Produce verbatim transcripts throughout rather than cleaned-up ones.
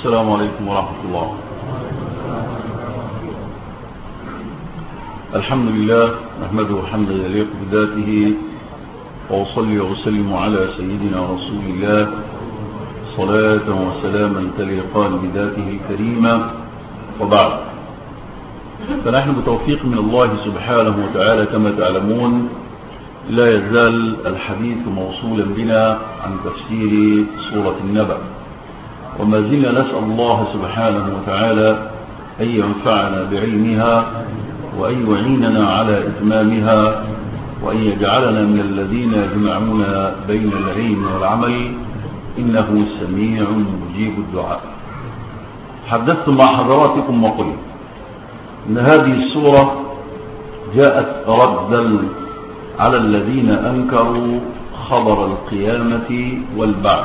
السلام عليكم ورحمة الله. الحمد لله نحمده حمدا يليق بذاته، وأصلي وأسلم على سيدنا رسول الله صلاة وسلاما تليقان بذاته الكريمة، وبعد. فنحن بتوفيق من الله سبحانه وتعالى كما تعلمون لا يزال الحديث موصولا بنا عن تفسير سورة النبأ، وما زلنا نسأل الله سبحانه وتعالى أن ينفعنا بعلمها وأن يعيننا على إتمامها وأن يجعلنا من الذين يجمعون بين العلم والعمل، إنه سميع مجيب الدعاء. حدثت مع حضراتكم وقلت إن هذه السورة جاءت ردا على الذين أنكروا خبر القيامة والبعث،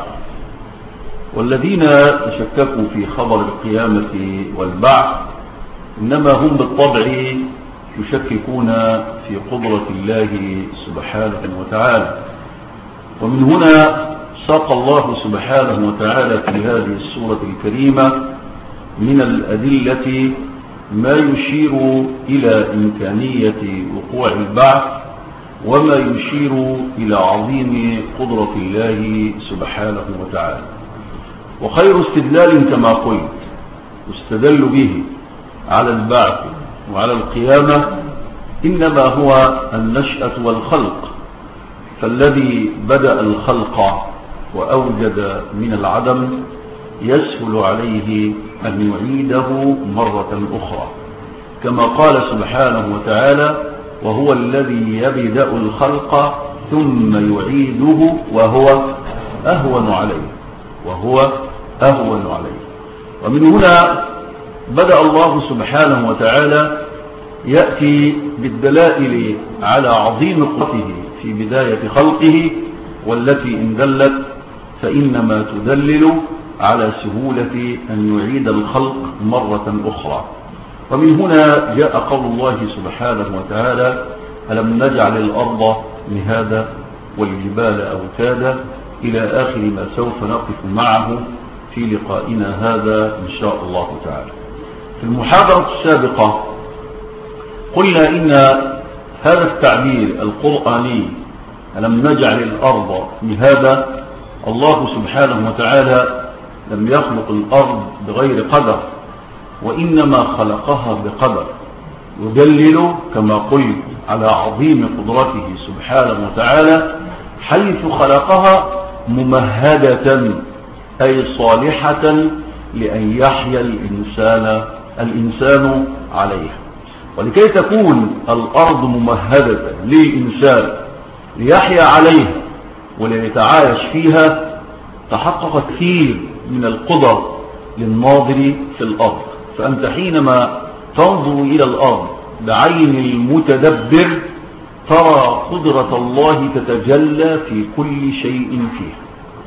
والذين تشككوا في خبر القيامة والبعث إنما هم بالطبع يشككون في قدرة الله سبحانه وتعالى. ومن هنا ساق الله سبحانه وتعالى في هذه السورة الكريمة من الأدلة ما يشير إلى إمكانية وقوع البعث، وما يشير إلى عظيم قدرة الله سبحانه وتعالى. وخير استدلال كما قلت استدل به على البعث وعلى القيامة إنما هو النشأة والخلق، فالذي بدأ الخلق وأوجد من العدم يسهل عليه أن يعيده مرة أخرى، كما قال سبحانه وتعالى: وهو الذي يبدأ الخلق ثم يعيده وهو أهون عليه وهو أهون عليه. ومن هنا بدأ الله سبحانه وتعالى يأتي بالدلائل على عظيم قدرته في بداية خلقه، والتي إن دلت فإنما تدلل على سهولة أن يعيد الخلق مرة أخرى. ومن هنا جاء قول الله سبحانه وتعالى: ألم نجعل الأرض مهادا والجبال أوتادا، إلى آخر ما سوف نقف معه في لقائنا هذا إن شاء الله تعالى. في المحاضرة السابقة قلنا إن هذا التعبير القرآني ألم نجعل الأرض مهادا، الله سبحانه وتعالى لم يخلق الأرض بغير قدر، وإنما خلقها بقدر، يدلل كما قلت على عظيم قدرته سبحانه وتعالى، حيث خلقها ممهدة أي صالحة لأن يحيا الإنسان الإنسان عليها. ولكي تكون الأرض ممهدة للإنسان ليحيا عليها وليتعايش فيها، تحقق كثير من القدر للناظر في الأرض. فأنت حينما تنظر إلى الأرض بعين المتدبر ترى قدرة الله تتجلى في كل شيء فيها.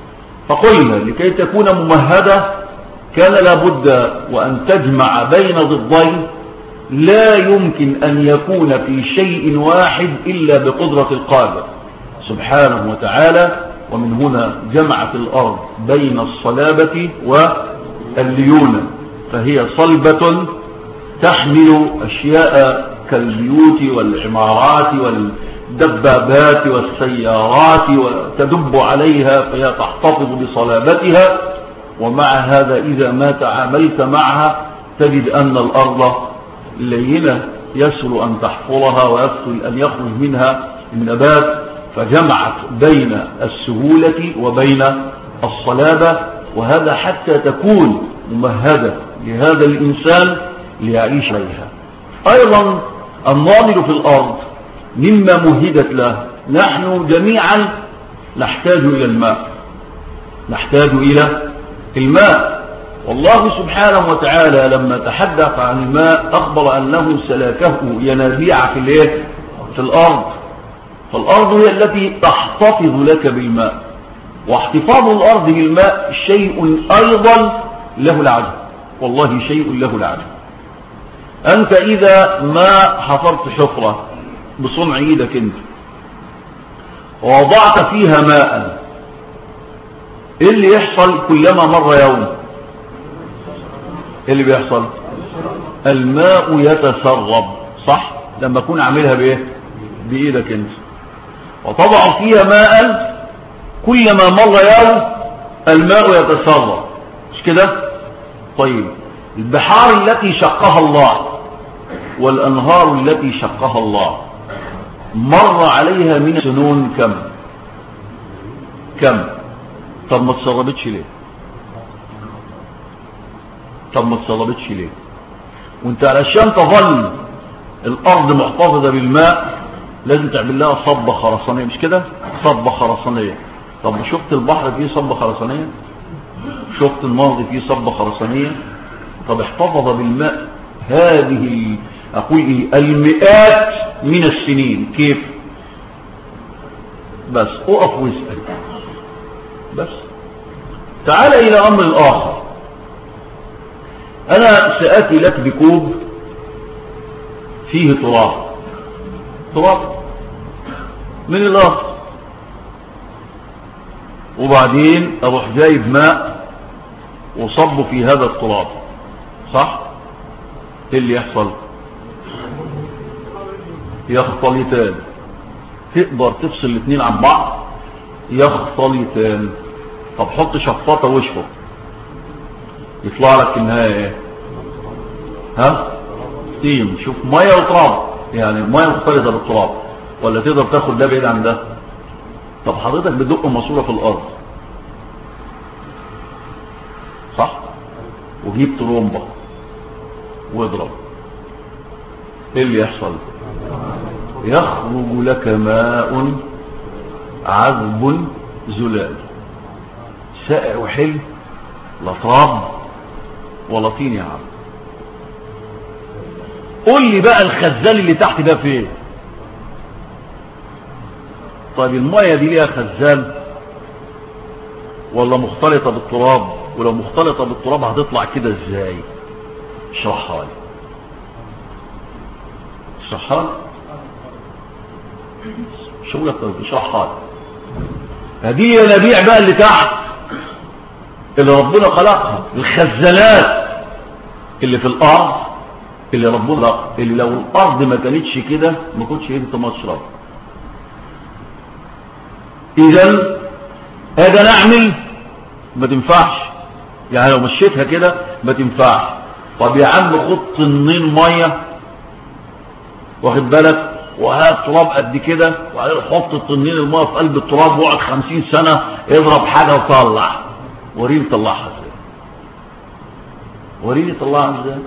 فقلنا لكي تكون ممهدة كان لابد وأن تجمع بين ضدين لا يمكن أن يكون في شيء واحد إلا بقدرة القادر سبحانه وتعالى. ومن هنا جمعت الأرض بين الصلابة والليونة، فهي صلبة تحمل أشياء كالبيوت والعمارات والدبابات والسيارات وتدب عليها فهي تحتفظ بصلابتها. ومع هذا إذا ما تعاملت معها تجد أن الأرض لينة يسهل أن تحفرها ويسهل أن يخرج منها النبات، فجمعت بين السهولة وبين الصلابة، وهذا حتى تكون ممهدة لهذا الإنسان ليعيش عليها. أيضا الناظر في الأرض مما مهدت له، نحن جميعا نحتاج إلى الماء نحتاج إلى الماء والله سبحانه وتعالى لما تحدث عن الماء أخبر أنه سلكه ينابيع في, في الأرض. فالأرض هي التي تحتفظ لك بالماء، واحتفاظ الأرض بالماء شيء أيضا له العجب، والله شيء له العجب. أنت إذا ما حفرت حفرة بصنع إيدك أنت ووضعت فيها ماء، إيه اللي يحصل كلما مر يوم؟ اللي بيحصل الماء يتسرب، صح؟ لما اكون عاملها بايه؟ بايدك انت، وطبعا فيها ماء كلما مر يوم الماء يتسرب، مش كده؟ طيب البحار التي شقها الله والانهار التي شقها الله مر عليها من سنون كم كم طب ما تسربتش ليه؟ طب ما تسربتش ليه؟ وانت علشان تظل الارض محتفظه بالماء لازم تعمل لها صبه خرسانيه، مش كده؟ صبه خرسانيه. طب شفت البحر فيه صبه خرسانيه؟ شفت النهر فيه صبه خرسانيه؟ طب احتفظ بالماء هذه اقول ايه المئات من السنين، كيف؟ بس اقف واسال. بس تعال الى امر اخر. انا ساتي لك بكوب فيه تراب، تراب من الارض، وبعدين اروح جايب ماء وصبه في هذا التراب، صح؟ ايه اللي يحصل؟ يختلطان. تقدر تفصل الاثنين عن بعض؟ يختلطان. طب حط شفاطه واشفط، يطلع لك في النهايه ايه؟ ها؟ طين. شوف ميه وتراب، يعني الميه مختلطه بالتراب، ولا تقدر تاخد ده بعيد عن ده؟ طب حضرتك بتدق ماسوره في الارض، صح؟ وجيب ترومبه واضرب، ايه اللي يحصل؟ يخرج لك ماء عذب زلال سائع وحلو، لا تراب ولا طين يا عم. قول لي بقى الخزان اللي تحت ده فين؟ طيب الميه دي ليها خزان ولا مختلطه بالتراب؟ ولو مختلطه بالتراب هتطلع كده ازاي؟ اشرحها لي، اشرحها لي، شو لك اشرحها لي. هذه ينابيع بقى اللي تحت اللي ربنا خلقها، الخزانات اللي في الارض اللي ربنا خلقها، اللي لو الارض ما كانتش كده ما كنتش انت مشرب. اذا هذا نعمل ما تنفعش، يعني لو مشيتها كده ما تنفعش. طب يا عم خد طنين ميه، واخد بالك، وهات تراب قد كده، وبعدين حط الطنين الميه في قلب التراب واقعد خمسين سنه اضرب حاجه وطلع، وريني طلعها ازاي، وريني طلعها ازاي.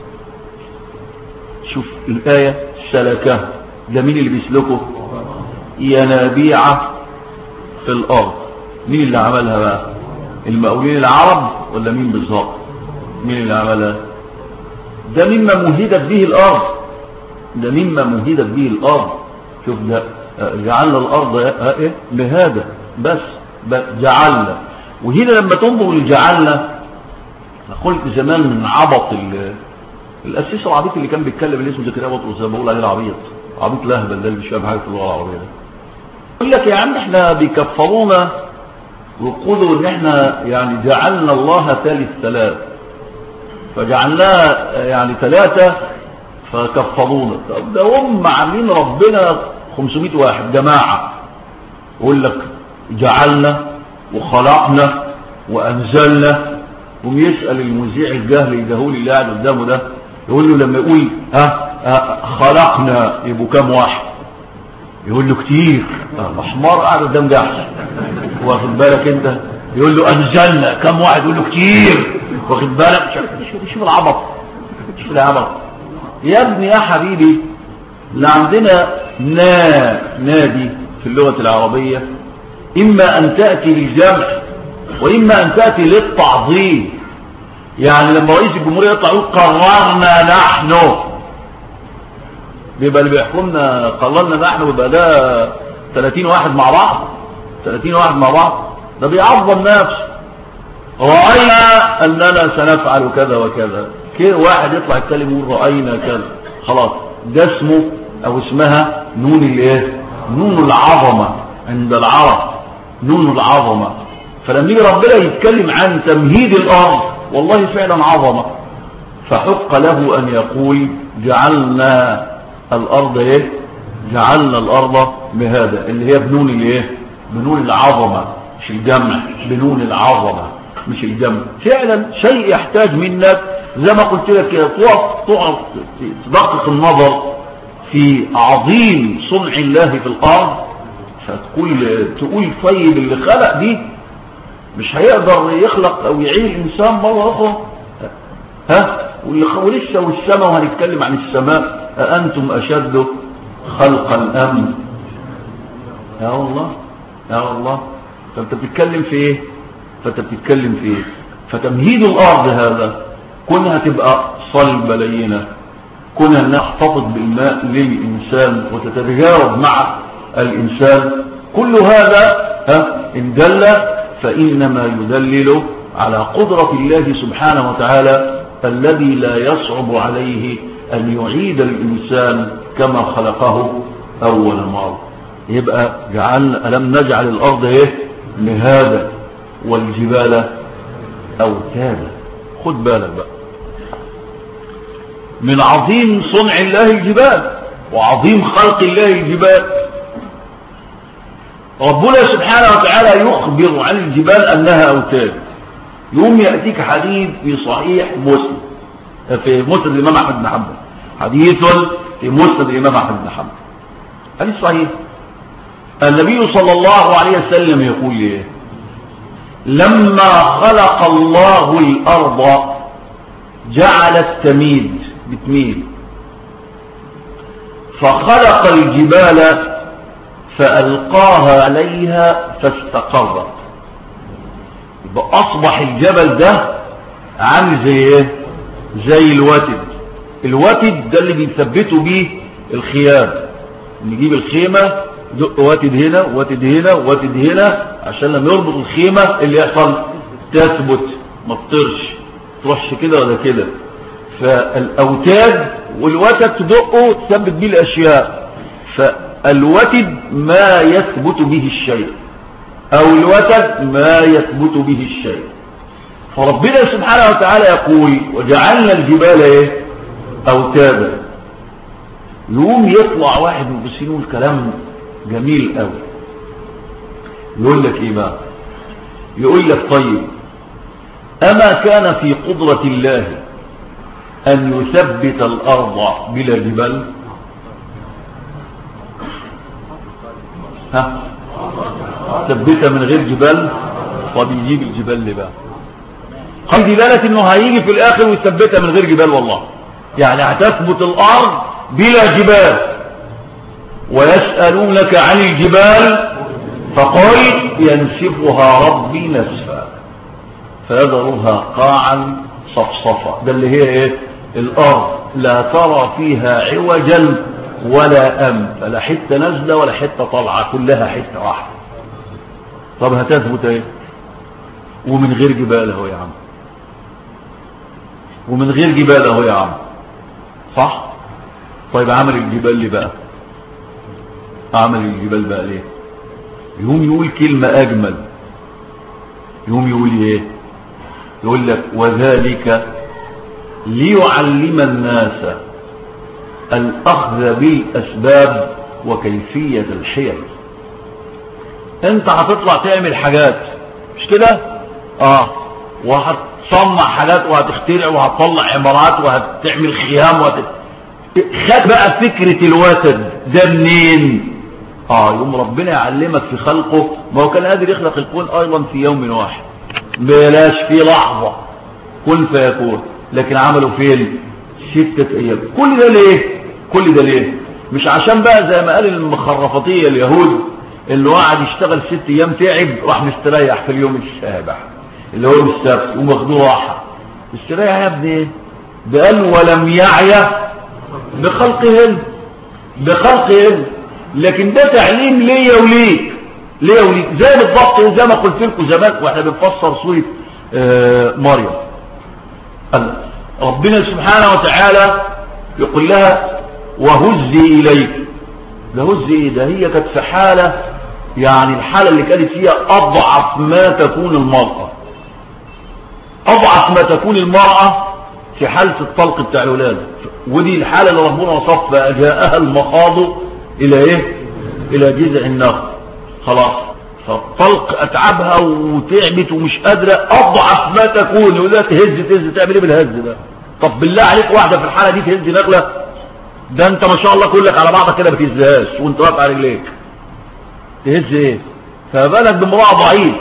شوف الايه سلكه، ده مين اللي بيسلكه؟ ينابيع في الارض. مين اللي عملها بقى؟ المقاولين العرب ولا مين بالظبط؟ مين اللي عملها؟ ده مما مهدت به الارض، ده مما مهدت به الارض. شوف ده جعلنا الارض ايه مهاده، بس جعلنا. وهنا لما تنظر لجعلنا، قلت زمان من عبط الاسيس العبيط اللي كان بيتكلم اللي اسمه زكريا بطرس، زي ما بقول عليه العبيط، عبيط لهبل ده اللي مش فاهم حاجه في اللغه العربيه ده. يقول لك يا عم احنا بيكفرونا ويقولوا ان احنا يعني جعلنا الله ثالث ثلاث، فجعلناه يعني ثلاثه فكفرونا. طب ده هم عاملين ربنا خمسمائة واحد جماعه، يقول لك جعلنا وخلقنا وانزلنا. ويسال المذيع الجاهل الجهول اللي قاعد قدامه ده، يقول له لما يقول ها, ها خلقنا يبقوا كام واحد؟ يقول له كتير. حمار قاعد قدام جحش، واخد بالك انت؟ يقول له انزلنا كام واحد؟ يقول له كتير، واخد بالك؟ شوف العبط، شوف العبط يا ابني يا حبيبي. اللي عندنا نا نادي في اللغه العربيه اما ان تاتي للجمع واما ان تاتي للتعظيم. يعني لما رئيس الجمهوريه يطلع يقول قررنا نحن، بيبقى اللي بيحكمنا قررنا نحن، بيبقى ده ثلاثين واحد مع بعض، ثلاثين واحد مع بعض، ده بيعظم نفسه. راينا اننا سنفعل كذا وكذا، كده واحد يطلع يتكلم يقول راينا كذا، خلاص ده اسمه او اسمها نون الايه؟ نون العظمه عند العرب، نون العظمه. فلما يجي ربنا يتكلم عن تمهيد الارض والله فعلا عظمه، فحق له أن يقول جعلنا الأرض إيه؟ جعلنا الأرض بهذا، اللي هي بنون الإيه؟ بنون العظمة، مش الجمع، بنون العظمة مش الجمع. فعلا شيء يحتاج منك زي ما قلت لك تقف تقف تدقق النظر في عظيم صنع الله في الأرض، فتقول تقول طيب اللي خلق دي مش هيقدر يخلق أو يعين الإنسان مرة أخرى؟ ها؟ ولسه والسماء، وهنتكلم عن السماء، أأنتم أشد خلقا أم؟ يا الله يا الله. فأنت بتتكلم في إيه؟ فأنت بتتكلم في إيه؟ فتمهيد الأرض هذا كونها تبقى صلبة لينة، كونها أنها تحتفظ بالماء للإنسان وتتجاوب مع الإنسان، كل هذا ها إن دل فإنما يدلل على قدرة الله سبحانه وتعالى الذي لا يصعب عليه أن يعيد الإنسان كما خلقه أول مرة. يبقى جعلنا ألم نجعل الأرض إيه؟ مهادا والجبال أوتادا. خد بالك بقى من عظيم صنع الله الجبال وعظيم خلق الله الجبال. ربنا سبحانه وتعالى يخبر عن الجبال أنها أوتاد. يوم يأتيك حديث في صحيح مسلم في مسند الإمام أحمد بن حنبل، حديث في مسند الإمام أحمد بن حنبل، حديث صحيح. النبي صلى الله عليه وسلم يقول ايه؟ لما خلق الله الأرض جعلت تميد بتميل، فخلق الجبال فألقاها عليها فاستقرت. يبقى أصبح الجبل ده عامل زي ايه؟ زي الوتد. الوتد ده اللي بيثبتوا بيه الخيام، نجيب الخيمة دق وتد هنا وتد هنا وتد هنا عشان لما يربط الخيمة اللي يحصل تثبت ما تطرش تروحش كده ولا كده. فالأوتاد والوتد تدقه تثبت بيه الأشياء. فالوتد ما يثبت به الشيء، أو الوتد ما يثبت به الشيء. فربنا سبحانه وتعالى يقول وجعلنا الجبال ايه؟ أوتادا. يوم يطلع واحد من المفسرين الكلام جميل قوي، يقول لك ايه بقى؟ يقول لك طيب أما كان في قدرة الله أن يثبت الأرض بلا جبال؟ ها؟ ثبتها من غير جبال؟ طب يجيب الجبال ليه بقى؟ قال دلالة انه هيجي في الاخر ويثبتها من غير جبال. والله يعني هتثبت الارض بلا جبال. ويسألونك عن الجبال فقل ينسفها ربي نسفا فيذرها قاعا صفصفا. ده اللي هي ايه؟ الارض لا ترى فيها عوجا ولا امت، لا حته نازله ولا حته طالعه، كلها حته واحده. طب هتثبت ايه؟ ومن غير جبال اهو يا عم، ومن غير جبال اهو يا عم، صح؟ طيب عمل الجبال ليه بقى؟ عمل الجبال بقى ليه؟ يقوم يقول كلمة اجمل، يقوم يقول ايه؟ يقول لك وذلك ليعلم الناس الاخذ بالاسباب وكيفية الحيل. انت هتطلع تعمل حاجات مش كده؟ اه وهتصنع حاجات وهتخترع وهتطلع عمارات وهتعمل خيام وهت... خد بقى فكرة الوتد ده منين؟ اه يوم ربنا يعلمك في خلقه. ما هو كان قادر يخلق الكون ايضا في يوم واحد، بلاش في لحظة كن فيكون، لكن عملوا فين؟ ستة ايام. كل ده ليه؟ كل ده ليه؟ مش عشان بقى زي ما قال المخرفتية اليهود اللي قاعد يشتغل ست ايام تعب راح مستريح في اليوم السابع اللي هو السبت وماخدوه راحه. استريح يا ابني؟ ده قال ولم يعي بخلقهن بخلقهن. لكن ده تعليم ليا وليك، ليا وليك زي بالضبط وزي ما قلت لكم زمان واحنا بنفسر سوره آه مريم. ربنا سبحانه وتعالى يقول لها وهزي اليك. ده هزي ايه؟ ده هي كانت في حاله، يعني الحاله اللي كانت فيها اضعف ما تكون المراه، اضعف ما تكون المراه في حالة الطلق بتاع الولادة، ودي الحالة اللي ربنا وصفها جاءها المخاض إلى إيه؟ إلى جذع النخل. خلاص، فالطلق أتعبها وتعبت ومش قادرة، أضعف ما تكون، يقول لها تهز تهز، تعمل إيه بالهز ده؟ طب بالله عليك واحدة في الحالة دي تهز نخلة؟ ده أنت ما شاء الله كلك على بعضك كده ما تهزهاش وأنت واقف على رجليك، تهز إيه؟ فبالك بامرأة ضعيف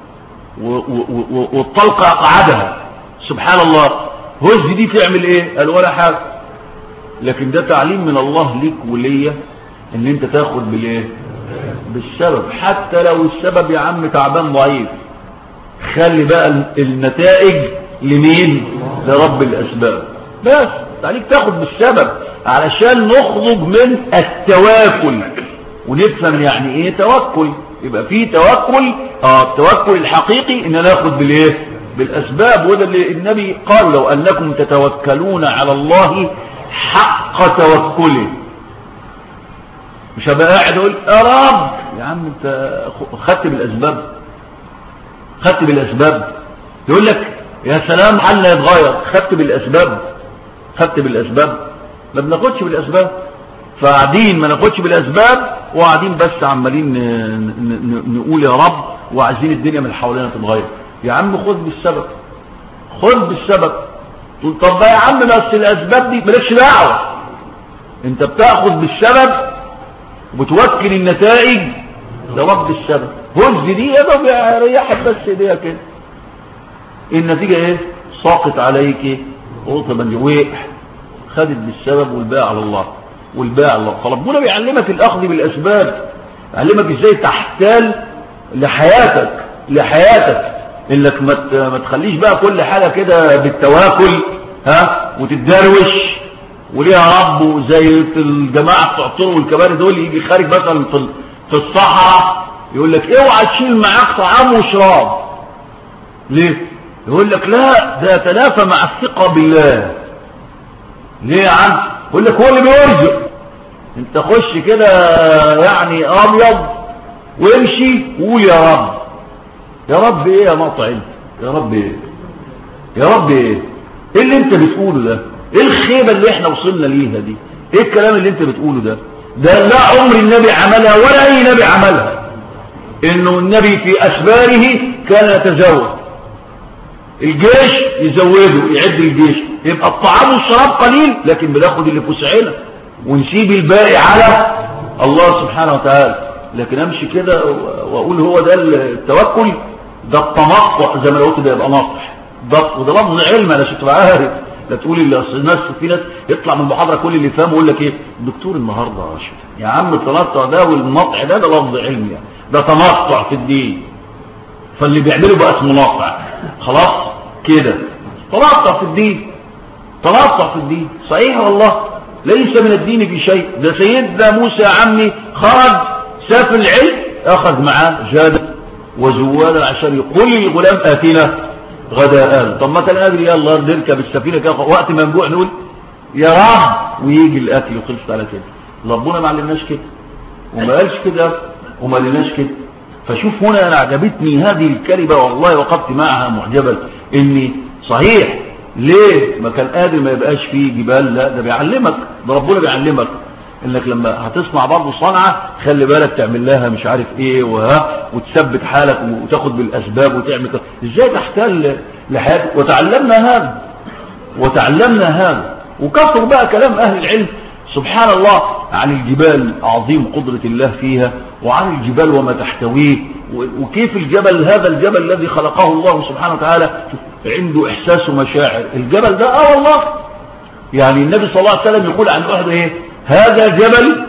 والطلق أقعدها، سبحان الله، هز دي تعمل إيه؟ قال ولا حاجة. لكن ده تعليم من الله ليك وليا ان انت تاخد بالايه؟ بالسبب، حتى لو السبب يا عم تعبان ضعيف، خلي بقى النتائج لمين؟ لرب الاسباب. بس عليك تاخد بالسبب علشان نخرج من التواكل ونفهم يعني ايه توكل. يبقى فيه توكل، اه التوكل الحقيقي ان ناخد بالايه؟ بالاسباب. وده اللي النبي قال لو انكم تتوكلون على الله حق توكله. مش هبقى قاعد اقول يا رب يا عم انت خدت بالاسباب، خدت بالاسباب. يقول لك يا سلام حالنا يتغير، خدت بالاسباب، خدت بالاسباب. ما بناخدش بالاسباب، فقاعدين ما ناخدش بالاسباب وقاعدين بس عمالين نقول يا رب وعايزين الدنيا من حوالينا تتغير. يا عم خد بالسبب، خد بالسبب. تقول طب يا عم بس الاسباب دي مالكش دعوه، انت بتاخد بالسبب وبتوكل النتائج لرب السبب. هز دي يا رب ريحت بس ايديها كده، النتيجه ايه؟ ساقط عليك رطبا وقع. خدت بالسبب والباقي على الله، والباقي على الله. فربنا بيعلمك الاخذ بالاسباب، يعلمك ازاي تحتال لحياتك، لحياتك انك ما تخليش بقى كل حاجه كده بالتواكل ها وتتدروش وليها رب. وزي الجماعه بتوع الطرق والكباري دول، يجي خارج مثلا في في الصحراء يقول لك اوعى تشيل معاك طعام وشراب. ليه؟ يقول لك لا ده يتنافى مع الثقه بالله. ليه يا عم؟ يقول لك هو اللي بيرزق، انت خش كده يعني ابيض وامشي وقول يا رب. يا رب ايه يا مطعم؟ يا رب ايه؟ يا رب ايه؟ ايه اللي انت بتقوله ده؟ ايه الخيبة اللي احنا وصلنا ليها دي؟ ايه الكلام اللي انت بتقوله ده؟ ده لا عمر النبي عملها ولا اي نبي عملها. انه النبي في اسفاره كان يتزوج، الجيش يزوده، يعد الجيش، يبقى الطعام والشراب قليل لكن بناخد اللي في وسعنا ونسيب الباقي على الله سبحانه وتعالى. لكن امشي كده واقول هو ده التوكل، ده التنطع زي ما قلت، ده يبقى نطح. ده وده لفظ علم انا شفت عارف. لا تقول اللي اصل الناس في ناس يطلع من المحاضره كل اللي فاهمه يقول لك ايه الدكتور النهارده راشد يا عم التنطع ده والنطع ده ده لفظ علمي يعني، ده تنطع في الدين، فاللي بيعمله بقى اسمه نطع. خلاص كده تنطع في الدين، تنطع في الدين. صحيح والله ليس من الدين في شيء. ده سيدنا موسى يا عمي خرج ساف العلم، اخذ معاه جادة وزوالا عشان يقول للغلام اتينا غداء. طب ما كان قادر يلا نركب السفينه كده وقت ما نجوع نقول يا رب ويجي الاكل وخلصت على كده. ربنا ما علمناش كده وما قالش كده وما قالناش كده. فشوف هنا انا عجبتني هذه الكلمه والله وقفت معها معجبا، اني صحيح ليه ما كان قادر ما يبقاش فيه جبال؟ لا ده بيعلمك، ده ربنا بيعلمك انك لما هتصنع برضه صنعه خلي بالك تعمل لها مش عارف ايه وها وتثبت حالك وتاخد بالاسباب وتعمل ازاي تحتال لحياتك. وتعلمنا هذا وتعلمنا هذا وكثر بقى كلام اهل العلم سبحان الله عن الجبال، عظيم قدرة الله فيها، وعن الجبال وما تحتويه، وكيف الجبل هذا الجبل الذي خلقه الله سبحانه وتعالى عنده احساس ومشاعر. الجبل ده اه والله يعني النبي صلى الله عليه وسلم يقول عن احد ايه هذا جبل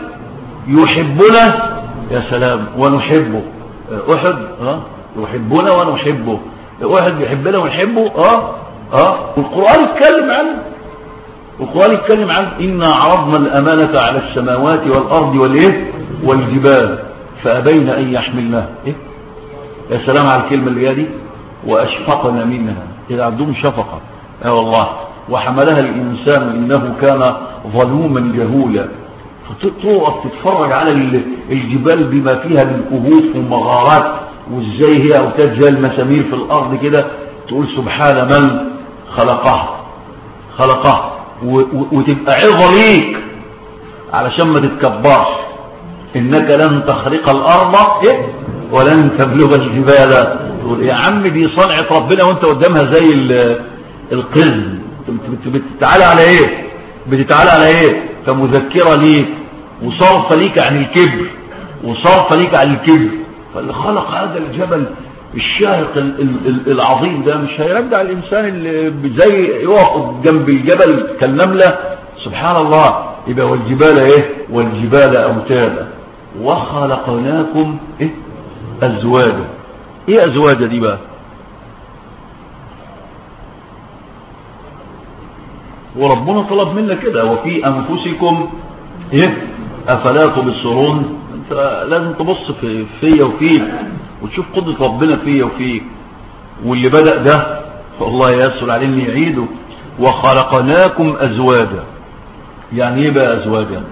يحبنا يا سلام ونحبه. احد اه يحبنا ونحبه، واحد يحبنا ونحبه. اه اه والقرآن يتكلم عنه، والقرآن يتكلم عنه إنا عرضنا الأمانة على السماوات والأرض والإيه والجبال فأبين أن يحملناها. إيه يا سلام على الكلمة اللي هي دي، وأشفقنا منها، إذا عندهم شفقة. اه والله وحملها الإنسان إنه كان ظلوما جهولا. فتقف تتفرج على الجبال بما فيها من كهوف ومغارات، وازاي هي أوتاد زي المسامير في الأرض كده، تقول سبحان من خلقها خلقها وتبقى عظة ليك علشان ما تتكبرش. انك لن تخرق الارض إيه؟ ولن تبلغ الجبال. يا عم دي صنعة ربنا وانت قدامها زي القزم. بتتعالى على ايه؟ بتتعالى على ايه؟ فمذكرة ليك وصرف ليك عن الكبر، وصرف ليك عن الكبر. فاللي خلق هذا الجبل الشاهق العظيم ده مش هيرجع الانسان اللي زي يقف جنب الجبل كالنملة. سبحان الله. يبقى والجبال ايه؟ والجبال اوتادا وخلقناكم ايه؟ ازواجا. ايه ازواجا دي بقى؟ وربنا طلب منا كده وفي انفسكم ايه؟ افلا تبصرون. انت لازم تبص في فيا وفيك وتشوف قدرة ربنا فيا وفيك. واللي بدأ ده فالله يسهل عليه ان يعيده. وخلقناكم ازواجا. يعني ايه بقى ازواجا؟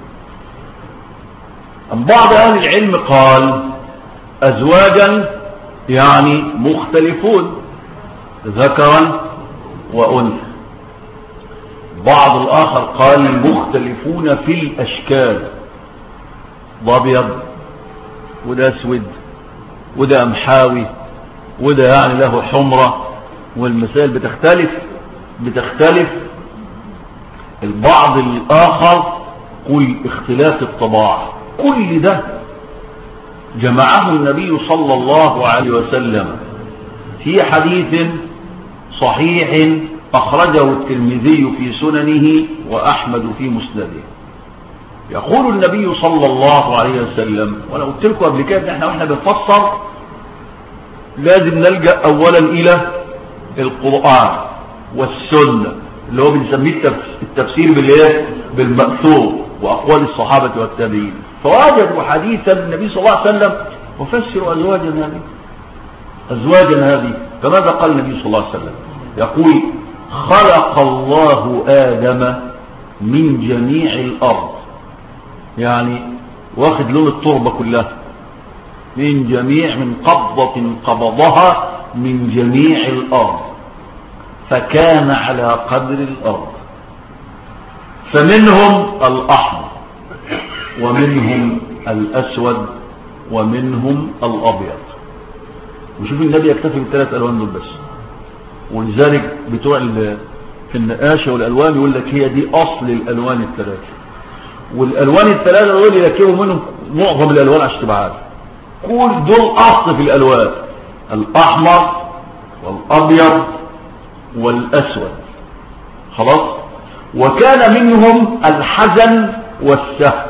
بعض اهل العلم قال ازواجا يعني مختلفون ذكرا وانثى. بعض الاخر قال مختلفون في الاشكال. ده ابيض وده اسود وده امحاوي وده يعني له حمرة. والمسائل بتختلف بتختلف. البعض الاخر قل اختلاف الطباع. كل ده جمعه النبي صلى الله عليه وسلم في حديث صحيح أخرجه الترمذي في سننه وأحمد في مسنده. يقول النبي صلى الله عليه وسلم، وأنا قلت لكم قبل كده إن احنا واحنا بنفسر لازم نلجأ أولا إلى القرآن والسنة اللي هو بنسميه التفسير بالإيه؟ بالمأثور وأقوال الصحابة والتابعين. فوجدوا حديثا النبي صلى الله عليه وسلم وفسروا أزواجا هذه أزواجا هذه. فماذا قال النبي صلى الله عليه وسلم؟ يقول خلق الله آدم من جميع الأرض. يعني واخد لون التربة كلها. من جميع من قبضة قبضها من جميع الأرض فكان على قدر الأرض. فمنهم الأحمر ومنهم الأسود ومنهم الأبيض. وشوف النبي يكتفي بالثلاث ألوان دول بس. ولذلك بتوع في النقاشة والألوان يقول لك هي دي أصل الألوان الثلاثة. والألوان الثلاثة دول يركبوا منهم معظم الألوان عشان تبقى عارف. كل دول أصل في الألوان: الأحمر والأبيض والأسود. خلاص. وكان منهم الحزن والسهل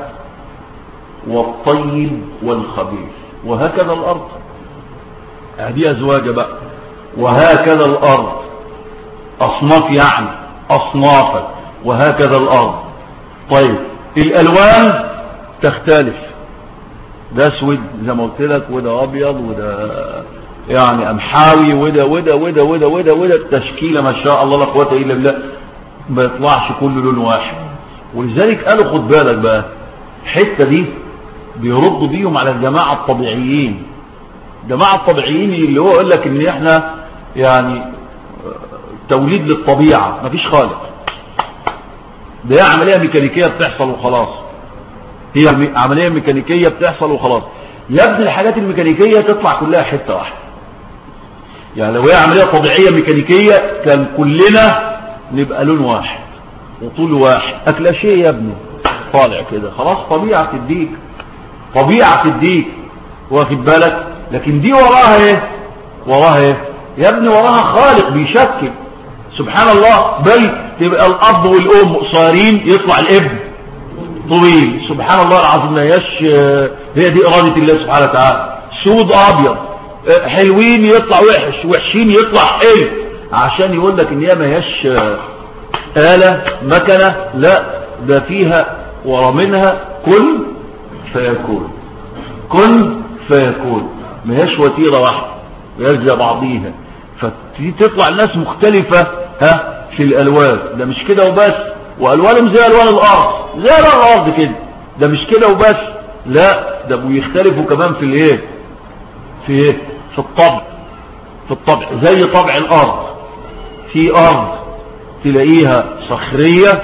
والطيب والخبيث. وهكذا الأرض. هذه أزواج بقى. وهكذا الأرض أصناف، يعني أصنافا. وهكذا الأرض. طيب الألوان تختلف. ده اسود زي ما قلت لك، وده أبيض، وده يعني أمحاوي، وده وده وده وده وده وده التشكيلة ما شاء الله لا قوة إلا بالله ما يطلعش كل لون واحد. ولذلك قالوا خد بالك بقى الحتة دي بيردوا بيهم على الجماعة الطبيعيين. الجماعة الطبيعيين اللي هو يقول لك ان احنا يعني توليد للطبيعة، مفيش خالق، ده هي عملية ميكانيكية بتحصل وخلاص. هي عملية ميكانيكية بتحصل وخلاص. يبدو الحاجات الميكانيكية تطلع كلها حتة واحدة. يعني لو هي عملية طبيعية ميكانيكية كان كلنا نبقى لون واحد وطول واحد. أكلاشيه يا ابني طالع كده خلاص. طبيعة تديك طبيعة تديك واخد بالك. لكن دي وراها ايه؟ وراها ايه يا ابني؟ وراها خالق بيشكل سبحان الله. بل تبقى الاب والام قصيرين يطلع الابن طويل سبحان الله العظيم. ما هياش هي دي إرادة الله سبحانه وتعالى. سود ابيض، حلوين يطلع وحش، وحشين يطلع حلو، عشان يقول لك ان هي ما هياش آلة مكنة. لا، ده فيها ورا منها كن فيكون. كن فيكون. ما هياش وتيرة واحدة يرجع بعضيها. فتطلع الناس مختلفة ها في الألوان. ده مش كده وبس. وألوانهم زي ألوان الأرض، زي ألوان الأرض كده. ده مش كده وبس، لا ده بيختلفوا كمان في الايه؟ في ايه؟ في الطبع. في الطبع زي طبع الأرض. في أرض تلاقيها صخرية،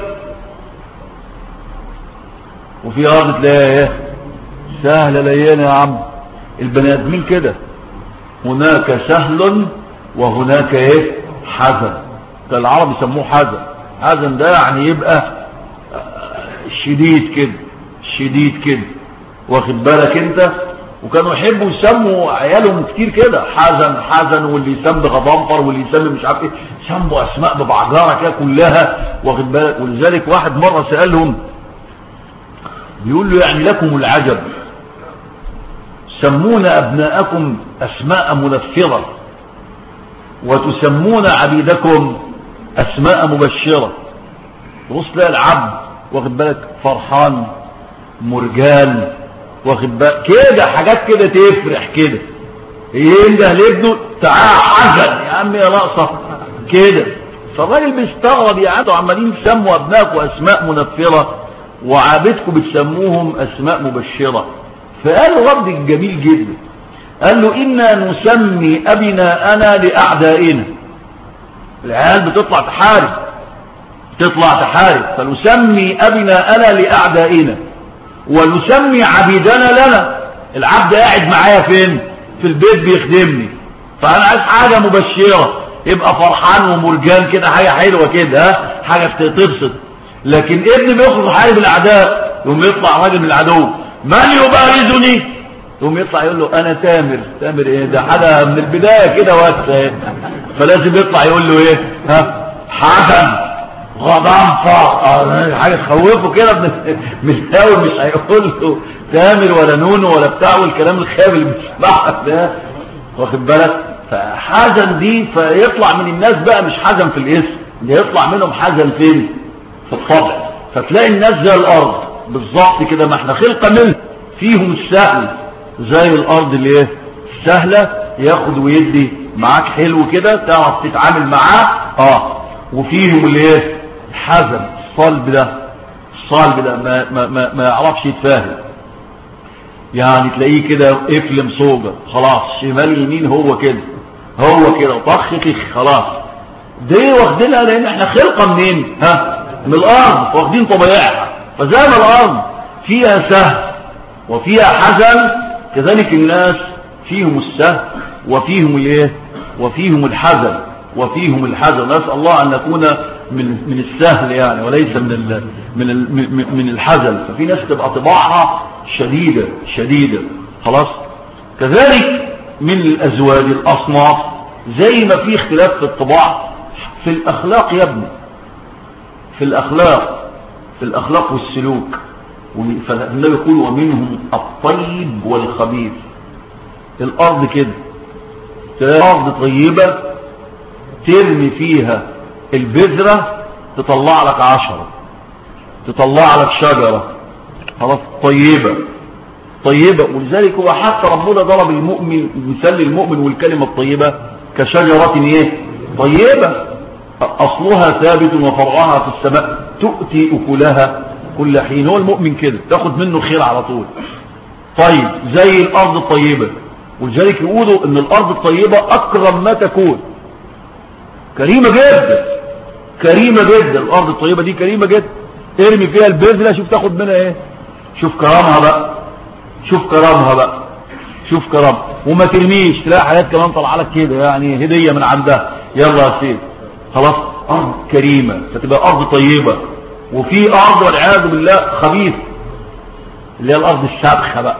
وفي أرض تلاقيها ايه سهلة لينة. يا عم البني آدمين كده، هناك سهل وهناك ايه حزن. العرب يسموه حزن. حزن ده يعني يبقى شديد كده، شديد كده، واخد بالك انت. وكانوا يحبوا يسموا عيالهم كتير كده حزن حزن، واللي يسمى غضنفر، واللي يسمى مش عارف ايه، سموا اسماء ببعجاره كده كلها، واخد بالك. ولذلك واحد مره سالهم بيقول له يعني لكم العجب، سمون ابناءكم اسماء منفره وتسمون عبيدكم اسماء مبشره. تبص تلاقي العبد واخد بالك فرحان مرجان، واخد بالك كده حاجات كده تفرح كده، ينده لابنه تعال حزن يا عم يا ناقصه كده. فالراجل بيستغرب يا عم عمالين تسموا ابنائكم اسماء منفره وعابدكم بتسموهم اسماء مبشره. فقال رد جميل جدا، قال له إنا نسمي أبناءنا لأعدائنا. العيال بتطلع تحارب، تطلع تحارب، فنسمي أبناءنا لأعدائنا ونسمي عبيدنا لنا. العبد قاعد معايا فين؟ في البيت بيخدمني، فأنا عايز حاجة مبشرة، يبقى فرحان ومرجان كده، حاجة حلوة كده، ها حاجة تبسط. لكن ابني بيخرج يحارب الأعداء، يوم يطلع راجل من العدو، من يبارزني؟ يوم يطلع يقول له انا تامر. تامر ايه ده؟ حاجه من البدايه كده واسع. فلازم يطلع يقول له ايه؟ ها حسن غضنفر، حاجه تخوفه كده من الاول. مش هيقول له تامر ولا نونو ولا بتاع والكلام الخايب اللي بتسمعه ده، واخد بالك. فحزن دي فيطلع من الناس بقى مش حزن في الاسم، ده يطلع منهم حزن فين؟ في الطبع. فتلاقي الناس زي الارض بالظبط كده، ما احنا خلقه منه، فيهم السهل زي الارض اللي ايه سهله، ياخد ويدي معاك حلو كده، تعرف تتعامل معاه. اه وفيهم اللي ايه حزن، الصلب ده، الصلب ده ما, ما, ما, ما يعرفش يتفاهم، يعني تلاقيه كده افلم صوجه خلاص، شمال يمين هو كده، هو كده طخ خلاص. دي واخدينها لان احنا خلقه منين؟ ها من الارض، واخدين طبيعها. فزي ما الارض فيها سهل وفيها حزن، كذلك الناس فيهم السهل وفيهم الايه وفيهم الحزن وفيهم الحزن. نسأل الله ان نكون من من السهل يعني، وليس من ال من ال من الحزن. ففي ناس تبقى طباعها شديده شديده خلاص. كذلك من الازواج الاصناف، زي ما في اختلاف في الطباع في الاخلاق يا ابني، في الاخلاق في الاخلاق والسلوك. فالنبي يقول ومنهم الطيب والخبيث. الارض كده ارض طيبه ترمي فيها البذره تطلع لك عشرة، تطلع لك شجره خلاص طيبه طيبه. ولذلك هو حتى ربنا ضرب المؤمن مثال المؤمن والكلمه الطيبه كشجره ايه طيبه اصلها ثابت وفرعها في السماء تؤتي اكلها كل حين. هو المؤمن كده تاخد منه خير على طول. طيب زي الارض الطيبه. ولذلك يقولوا ان الارض الطيبه اكرم ما تكون، كريمه جدا كريمه جدا. الارض الطيبه دي كريمه جدا، ارمي فيها البذره شوف تاخد منها ايه. شوف كرامها بقى، شوف كرامها بقى، شوف كرامها. وما ترميش تلاقي حاجات كمان طالعه لك كده يعني هديه من عندها، يلا يا سيدي خلاص. ارض كريمه فتبقى ارض طيبه. وفي ارض والعياذ بالله خبيث، اللي هي الارض السابخه بقى،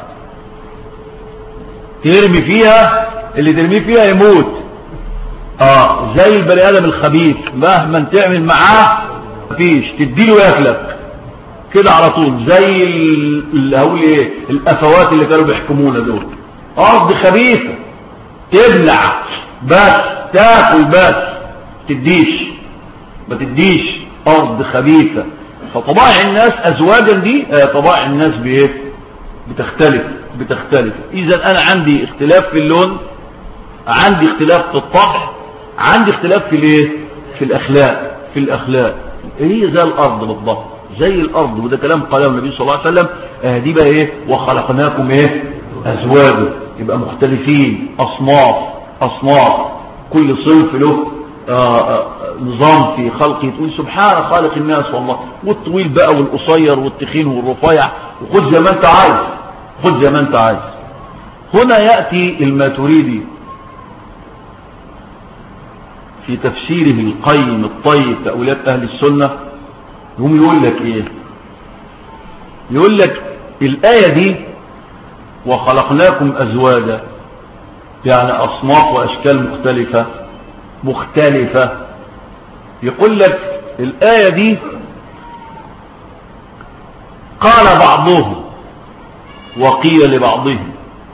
ترمي فيها اللي ترميه فيها يموت. اه زي البني ادم الخبيث، مهما تعمل معاه مفيش، تديله ياكلك كده على طول. زي اللي هقول ايه الافوات اللي كانوا بيحكمونا دول. ارض خبيثه تبلع بس، تاكل بس، تديش ما تديش. ارض خبيثه. فطبائع الناس ازواجا دي طبائع الناس بايه بتختلف بتختلف. اذا انا عندي اختلاف في اللون، عندي اختلاف في الطبع، عندي اختلاف في الايه في الاخلاق في الاخلاق هي زي الارض بالضبط، زي الارض. وده كلام قاله النبي صلى الله عليه وسلم. اه دي بقى ايه وخلقناكم ايه ازواجا، يبقى مختلفين، اصناف اصناف كل صنف له آه نظام في خلقه تقول سبحان خالق الناس والله، والطويل بقى والقصير والتخين والرفيع، وخذ زي ما انت عايز، خذ زي ما انت عايز. هنا يأتي الماتريدي في تفسيره القيم الطيب تأويلات أهل السنة، هم يقول لك ايه؟ يقول لك الآية دي وخلقناكم أزواجا، يعني أصناف وأشكال مختلفة مختلفة. يقول لك الآية دي قال بعضهم وقيل لبعضهم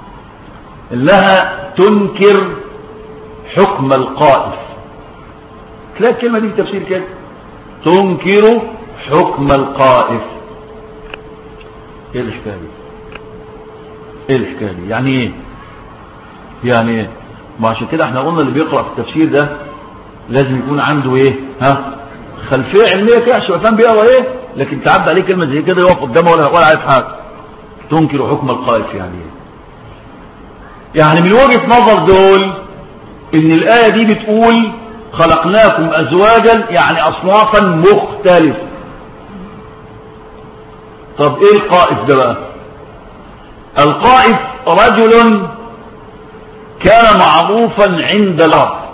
إنها تنكر حكم القائف. تلاقي الكلمة دي في تفسير كده، تنكر حكم القائف. ايه الحكاية دي؟ ايه الحكاية دي؟ يعني ايه؟ يعني ايه؟ ما عشان كده احنا قلنا اللي بيقرأ في التفسير ده لازم يكون عنده ايه؟ ها؟ خلفية علمية كده عشان يفهم بيقرأ ايه؟ لكن تعدي عليه كلمة زي كده يقف قدامه ولا ولا عارف حاجة. تنكر حكم القائف يعني ايه؟ يعني من وجهة نظر دول ان الآية دي بتقول خلقناكم أزواجا يعني أصنافا مختلفة. طب ايه القائف ده بقى؟ القائف رجل كان معروفا عند العرب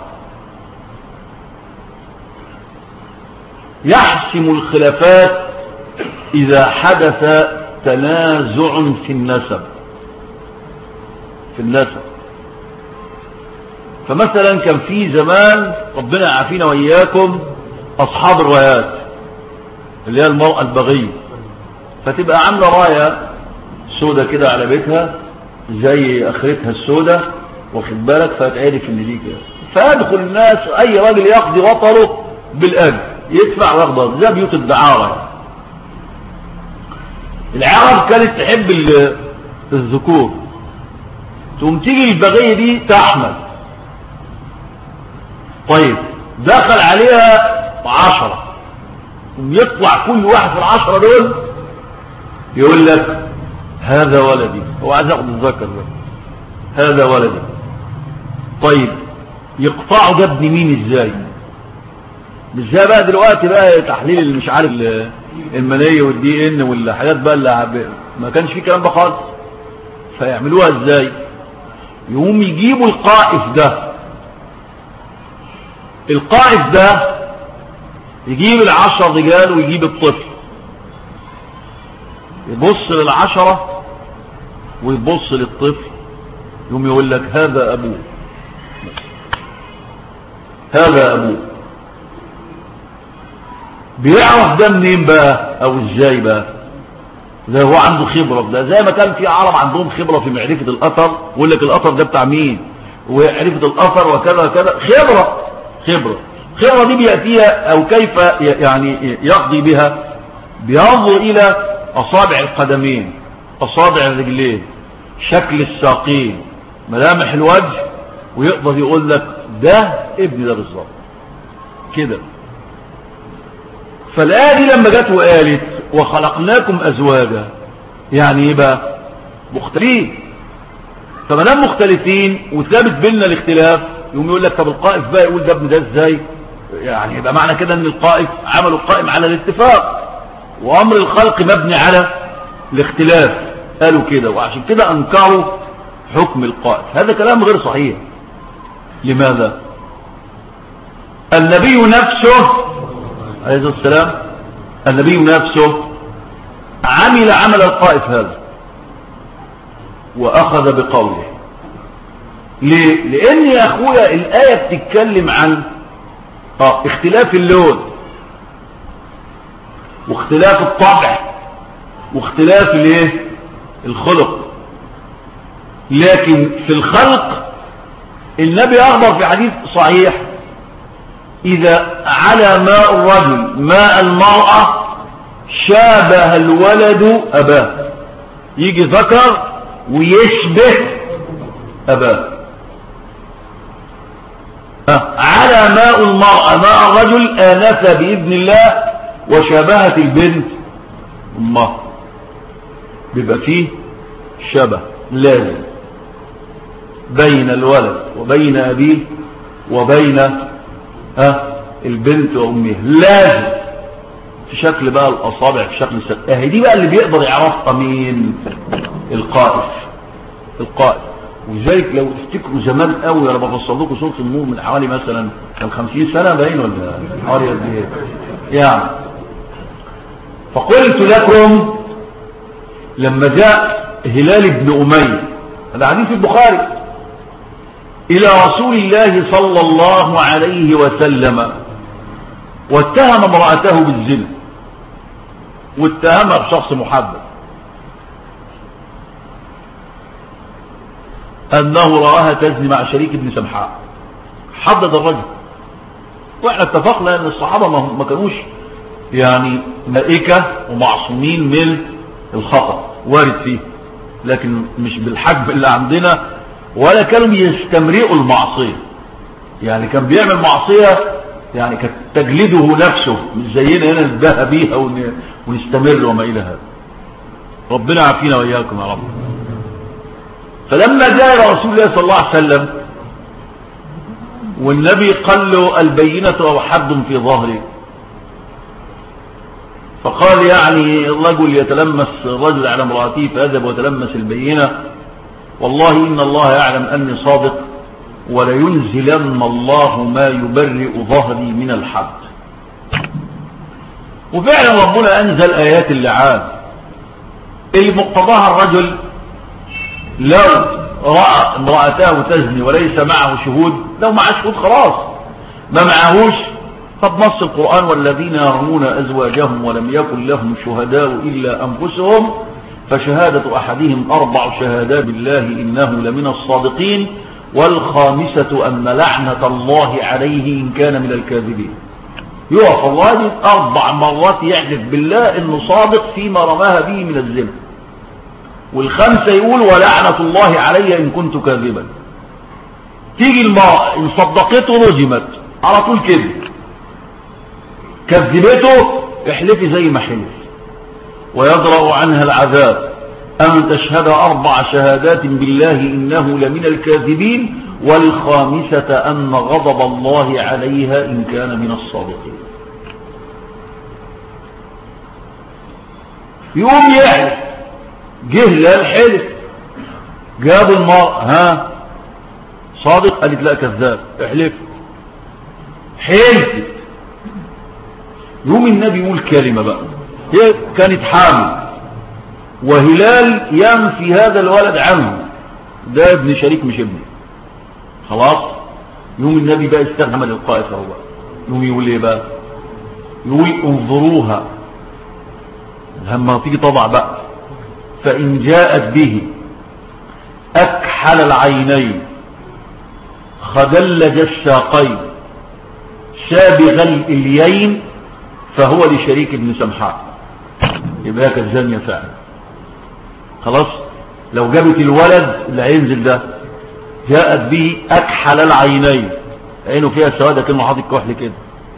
يحسم الخلافات إذا حدث تنازع في النسب في النسب فمثلا كان في زمان ربنا يعافينا وإياكم أصحاب الرايات اللي هي المرأة البغية، فتبقى عاملة راية سودة كده على بيتها زي اخرتها السودة، واخد بالك، فتعرف ان دي كده، فيدخل الناس اي راجل يقضي وطره بالاجر يدفع وياخد زي بيوت الدعارة. العرب كانت تحب الذكور، تقوم تيجي البغية دي تحمل، طيب دخل عليها عشرة، يطلع كل واحد في العشرة دول يقول لك هذا ولدي، هو عايز ياخد الذكر ده، هذا ولدي. طيب يقطعوا ده ابن مين ازاي؟ ازاي بقى دلوقتي بقى تحليل مش عارف المنيه والدي ان والحاجات بقى اللي ما كانش فيه كلام ده خالص، فيعملوها ازاي؟ يقوم يجيبوا القائف ده، القائف ده يجيب العشر رجال ويجيب الطفل، يبص للعشرة ويبص للطفل، يقوم يقول لك هذا أبوه، هذا أبوه. بيعرف ده منين بقى أو إزاي بقى؟ ده هو عنده خبرة في ده، زي ما كان في عرب عندهم خبرة في معرفة الأثر، يقول لك الأثر ده بتاع مين ومعرفة الأثر وكذا وكذا، خبرة خبرة خبرة دي بيأتيها أو كيف يعني يقضي بها؟ بينظر إلى أصابع القدمين، أصابع الرجلين، شكل الساقين، ملامح الوجه، ويقدر يقول لك ده ابن ده بالظبط كده. فالآية دي لما جت وقالت وخلقناكم أزواجا، يعني ايه بقى؟ مختلفين. فما دام مختلفين وثابت بيننا الاختلاف، يقوم يقول لك طب القائف بقى يقول ده ابن ده ازاي؟ يعني يبقى معنى كده ان القائف عملوا القائم على الاتفاق، وامر الخلق مبني على الاختلاف، قالوا كده، وعشان كده انكروا حكم القائف. هذا كلام غير صحيح. لماذا؟ النبي نفسه عليه الصلاة والسلام، النبي نفسه عمل عمل القائف هذا واخذ بقوله. ليه؟ لان يا اخويا الايه بتتكلم عن اه اختلاف اللون واختلاف الطبع واختلاف الايه الخلق، لكن في الخلق النبي اخبر في حديث صحيح اذا على ماء الرجل ماء المرأة شابه الولد اباه، يجي ذكر ويشبه اباه. على ماء المرأة ماء الرجل آنس بإذن الله وشابهت البنت امها، بيبقى فيه شبه لازم بين الولد وبين أبيه وبين ها البنت وامها، لازم في شكل بقى الاصابع، في شكل السد. اهي دي بقى اللي بيقدر يعرفها مين؟ القائف. القائف. ولذلك لو تفتكروا زمان قوي انا بفصل لكم سوره النور من حوالي مثلا كان خمسين سنه باين ولا حوالي قد ايه يعني. فقلت لكم لما جاء هلال بن اميه، هذا حديث البخاري، الى رسول الله صلى الله عليه وسلم واتهم امرأته بالزنا، واتهمها بشخص محدد انه رآها تزني مع شريك ابن سمحاء. حدد الرجل، واحنا اتفقنا ان الصحابة ما كانوش يعني ملائكة ومعصومين من الخطأ، وارد فيه، لكن مش بالحجم اللي عندنا، ولا كانوا يستمرئوا المعصية. يعني كان بيعمل معصية يعني كانت تجلده نفسه، مش زينا هنا نتباهى بيها ونستمر وما الى هذا. ربنا يعافينا واياكم يا رب. فلما جاء الى رسول الله صلى الله عليه وسلم والنبي قال له البينة او حد في ظهري، فقال يعني الرجل يتلمس الرجل على امرأته فذهب وتلمس البينة، والله ان الله يعلم اني صادق ولينزلن الله ما يبرئ ظهري من الحد. وفعلا ربنا انزل ايات اللعان اللي مقتضاها الرجل لو رأى امرأته تزني وليس معه شهود، لو معه شهود خلاص، ما معهوش قد نص القرآن والذين يرمون أزواجهم ولم يكن لهم شهداء إلا أنفسهم فشهادة أحدهم أربع شهادات بالله إنه لمن الصادقين والخامسة أن لعنة الله عليه إن كان من الكاذبين. يقف الله أربع مرات يحلف بالله إنه صادق فيما رماها به من الزنا، والخمسة يقول ولعنة الله علي إن كنت كاذبا. تيجي المرأة إن صدقته رجمت على طول كده، كذبته احلفي زي ما حلف ويدرأ عنها العذاب أن تشهد أربع شهادات بالله إنه لمن الكاذبين والخامسة أن غضب الله عليها إن كان من الصادقين. يوم يحلف، جه لا الحلف، جابوا المرأة ها صادق، قالت لا كذاب، احلف، حلفت. يوم النبي يقول كلمة بقى، هي كانت حامل وهلال ينفي هذا الولد عنه، ده ابن شريك مش ابني خلاص. يوم النبي بقى استخدم للقائف هو بقى، يوم يقول ايه بقى؟ يقول انظروها لما تيجي طبع بقى، فإن جاءت به أكحل العينين خدلج الساقين سابغ الإليين فهو لشريك ابن سمحاء. يبقى كانت زانية فعلا خلاص. لو جابت الولد اللي هينزل ده جاءت به أكحل العينين، عينه فيها سوادة كأنه حاطط كحل كده،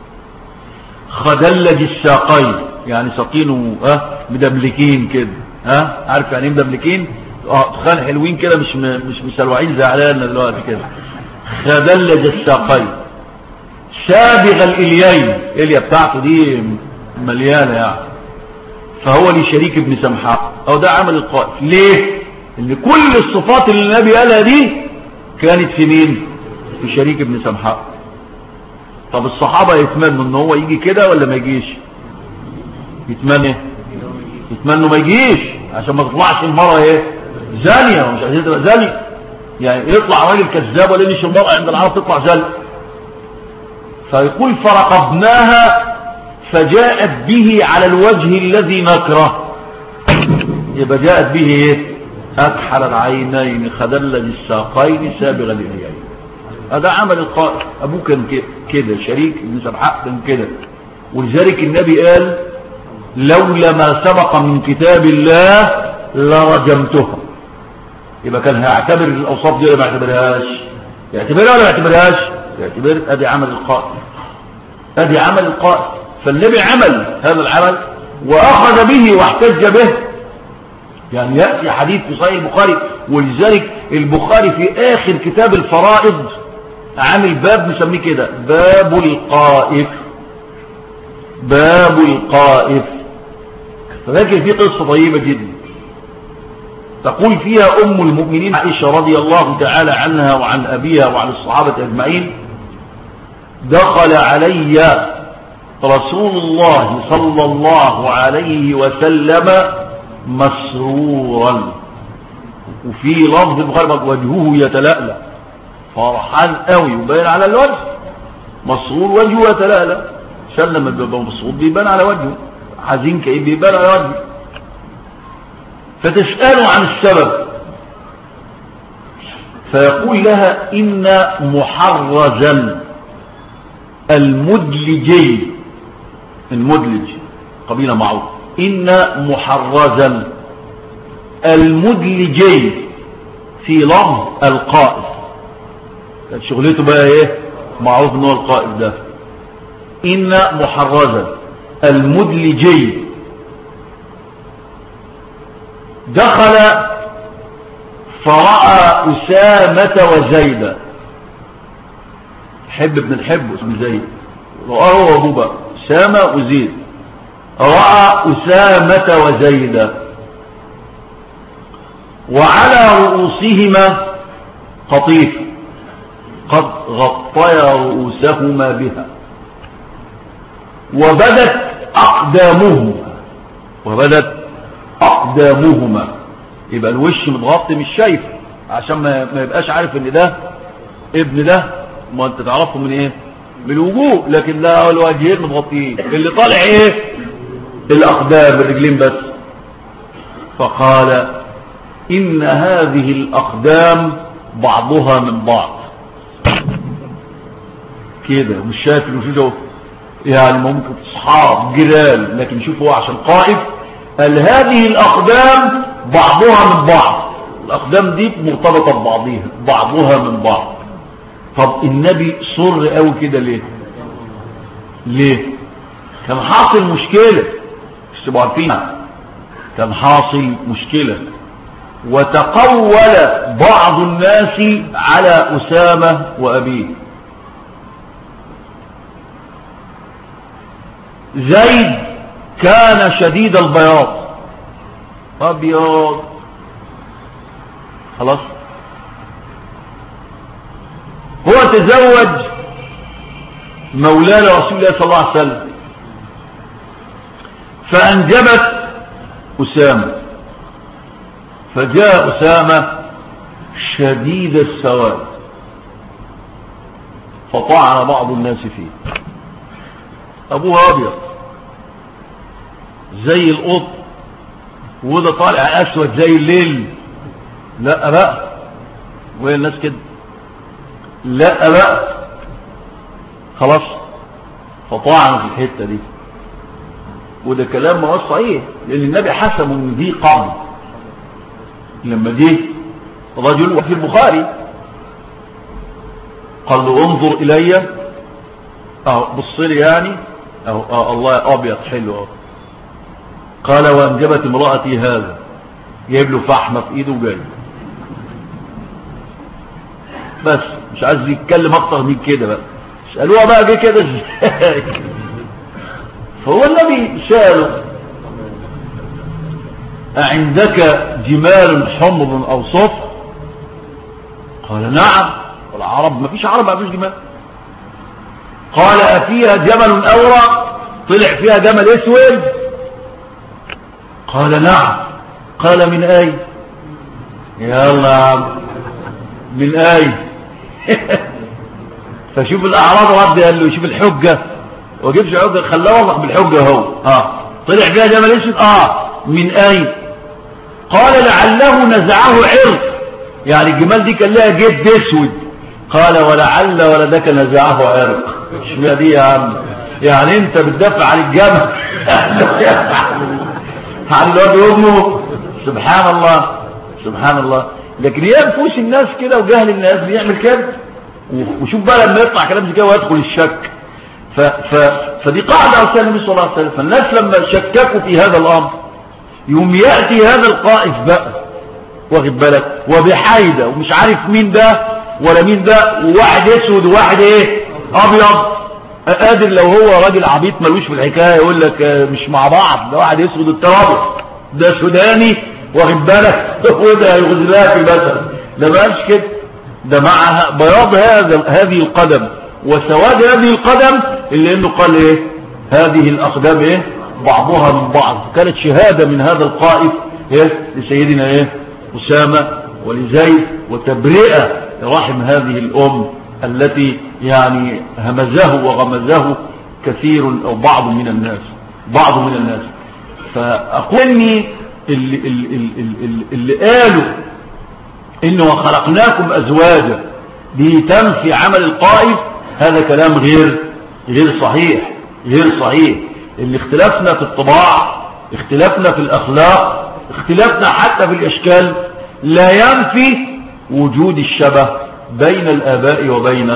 خدلج الساقين يعني ساقينه اه مدملكين كده، ها عارف يعني ايه مدملكين؟ اه تخان حلوين كده، مش مش مسلوعين زي علينا دلوقتي كده. خدلج الساقين سابغ الإليين، الإلية بتاعته دي مليانة يعني، فهو لشريك ابن سمحاء. او ده عمل القائف. ليه؟ ان كل الصفات اللي النبي قالها دي كانت في مين؟ في شريك ابن سمحاء. طب الصحابة يتمنوا ان هو يجي كده ولا ما يجيش؟ يتمنى يتمنوا ما يجيش عشان ما تطلعش المرأة ايه؟ زانية، ومش عايزين تبقى زانية، يعني يطلع راجل كذاب ولا ليش المرأة عند العرب تطلع زانية. فيقول فرقبناها فجاءت به على الوجه الذي نكره، يبقى جاءت به ايه؟ أكحل العينين خدلج الساقين سابغ الإليين. هذا عمل القائد. أبوه كان كده، شريك ابن سمحاء كان كده، ولذلك النبي قال لولا ما سبق من كتاب الله لرجمتها. يبقى كان هيعتبر الأوصاف دي ولا ما يعتبرهاش؟ يعتبرها ولا ما يعتبرهاش؟ يعتبر. ادي عمل القائد، ادي عمل القائد. فالنبي عمل هذا العمل واخذ به واحتج به. يعني يأتي حديث في صحيح البخاري، ولذلك البخاري في اخر كتاب الفرائض عامل باب مسميه كده باب القائف، باب القائف. فذكر فيه قصة طيبة جدا تقول فيها أم المؤمنين عائشة رضي الله تعالى عنها وعن أبيها وعن الصحابة أجمعين: دخل علي رسول الله صلى الله عليه وسلم مسرورا، وفي لفظ البخاري وجهه يتلألأ، فرحان قوي وبين على الوجه، مسرور وجهه يتلألأ. عشان لما بيبقى مسرور بيبان على وجهه، حزين كئيب بيبان على وجهه. فتسأله عن السبب فيقول لها: إن محرزا المدلجي، المدلج قبيلة معروفة، إن محرزا المدلجي في لفظ القائف. كانت شغلته بقى ايه؟ معروف ان هو القائف ده. إن محرزا المدلجي دخل فرأى أسامة وزيد، حب ابن الحب اسمه زيد، رأى هو أبوه بقى أسامة وزيد، رأى أسامة وزيد وعلى رؤوسهما قطيف قد غطيا رؤوسهما بها، وبدت أقدامهما، وبدت أقدامهما. يبقى الوش متغطي مش شايف عشان ما يبقاش عارف ان ده ابن ده، ما انت تعرفه من ايه؟ من الوجوه، لكن لا الوجهين متغطيين، اللي طالع ايه؟ الأقدام، الرجلين بس. فقال: إن هذه الأقدام بعضها من بعض. كده مش شايف الوشوش يعني ممكن اصحاب جيران، لكن شوف هو عشان قائف قال هذه الأقدام بعضها من بعض، الأقدام دي مرتبطة ببعضها، بعضها من بعض. طب النبي صر قوي كده ليه؟ ليه؟ كان حاصل مشكلة، مش تبقوا عارفين، كان حاصل مشكلة، وتقول بعض الناس على أسامة وأبيه. زيد كان شديد البياض، أبيض خلاص. هو تزوج مولانا رسول الله صلى الله عليه وسلم فأنجبت أسامة، فجاء أسامة شديد السواد فطعن بعض الناس فيه. أبوه أبيض زي القط وده طالع أسود زي الليل، لا بقى، وهي الناس كده، لا بقى خلاص. فطعن في الحتة دي، وده كلام ما هو صحيح، لأن النبي حسم من دي قرن. لما جه رجل في البخاري قال له: انظر إلي، أهو بص لي يعني، أهو أه الله أبيض حلو أهو. قال: وأنجبت امرأتي هذا، جايب له فحمة في إيده وجاي، بس مش عايز يتكلم أكتر من كده بقى. اسألوها بقى جه كده ازاي؟ فهو النبي سأله: أعندك جمال حمر أو صفر؟ قال: نعم. والعرب ما فيش عرب ما فيش جمال. قال: أفيها جمل أورق؟ طلع فيها جمل اسود؟ قال: نعم. قال: من أي؟ يلا يا عم، من أي؟ فشوف الأعراب رد، قال له: شوف الحجة، وجيبش حجة، خلاه وضح بالحجة هو. اه طلع فيها جمل اسود؟ اه من أي؟ قال: لعله نزعه عرق، يعني الجمال دي كان لها جد اسود. قال: ولعل ولدك نزعه عرق. اشمعنى دي يا عم؟ يعني انت بتدافع عن الجمل عن الواد امه؟ سبحان الله، سبحان الله. لكن هي نفوس الناس كده وجهل الناس بيعمل كده. وشوف بقى لما يطلع كلام زي كده ويدخل الشك. ف... ف... فدي قاعده على النبي صلى الله عليه وسلم. فالناس لما شككوا في هذا الامر يوم ياتي هذا القائف بقى، واخد بالك، وبحيده ومش عارف مين ده، ولا مين ده، وواحد اسود وواحد ايه ابيض. قادر لو هو راجل عبيط ملوش في الحكايه يقول لك مش مع بعض، ده واحد اسود الترابط، ده سوداني واخد بالك وده يغزلافي مثلا. ده ما قالش كده، ده مع بياض هذا هذه القدم وسواد هذه القدم اللي انه قال ايه هذه الاقدام ايه بعضها من بعض. كانت شهاده من هذا القائد ايه لسيدنا ايه اسامه ولزيد، وتبرئه رحم هذه الام التي يعني همزه وغمزه كثير او بعض من الناس بعض من الناس. فاقول اني اللي, اللي, اللي, اللي قالوا انه خلقناكم ازواجا دي تنفي عمل القائد، هذا كلام غير غير صحيح غير صحيح. اللي اختلفنا في الطباع، اختلفنا في الاخلاق، اختلفنا حتى في الاشكال، لا ينفي وجود الشبه بين الآباء وبين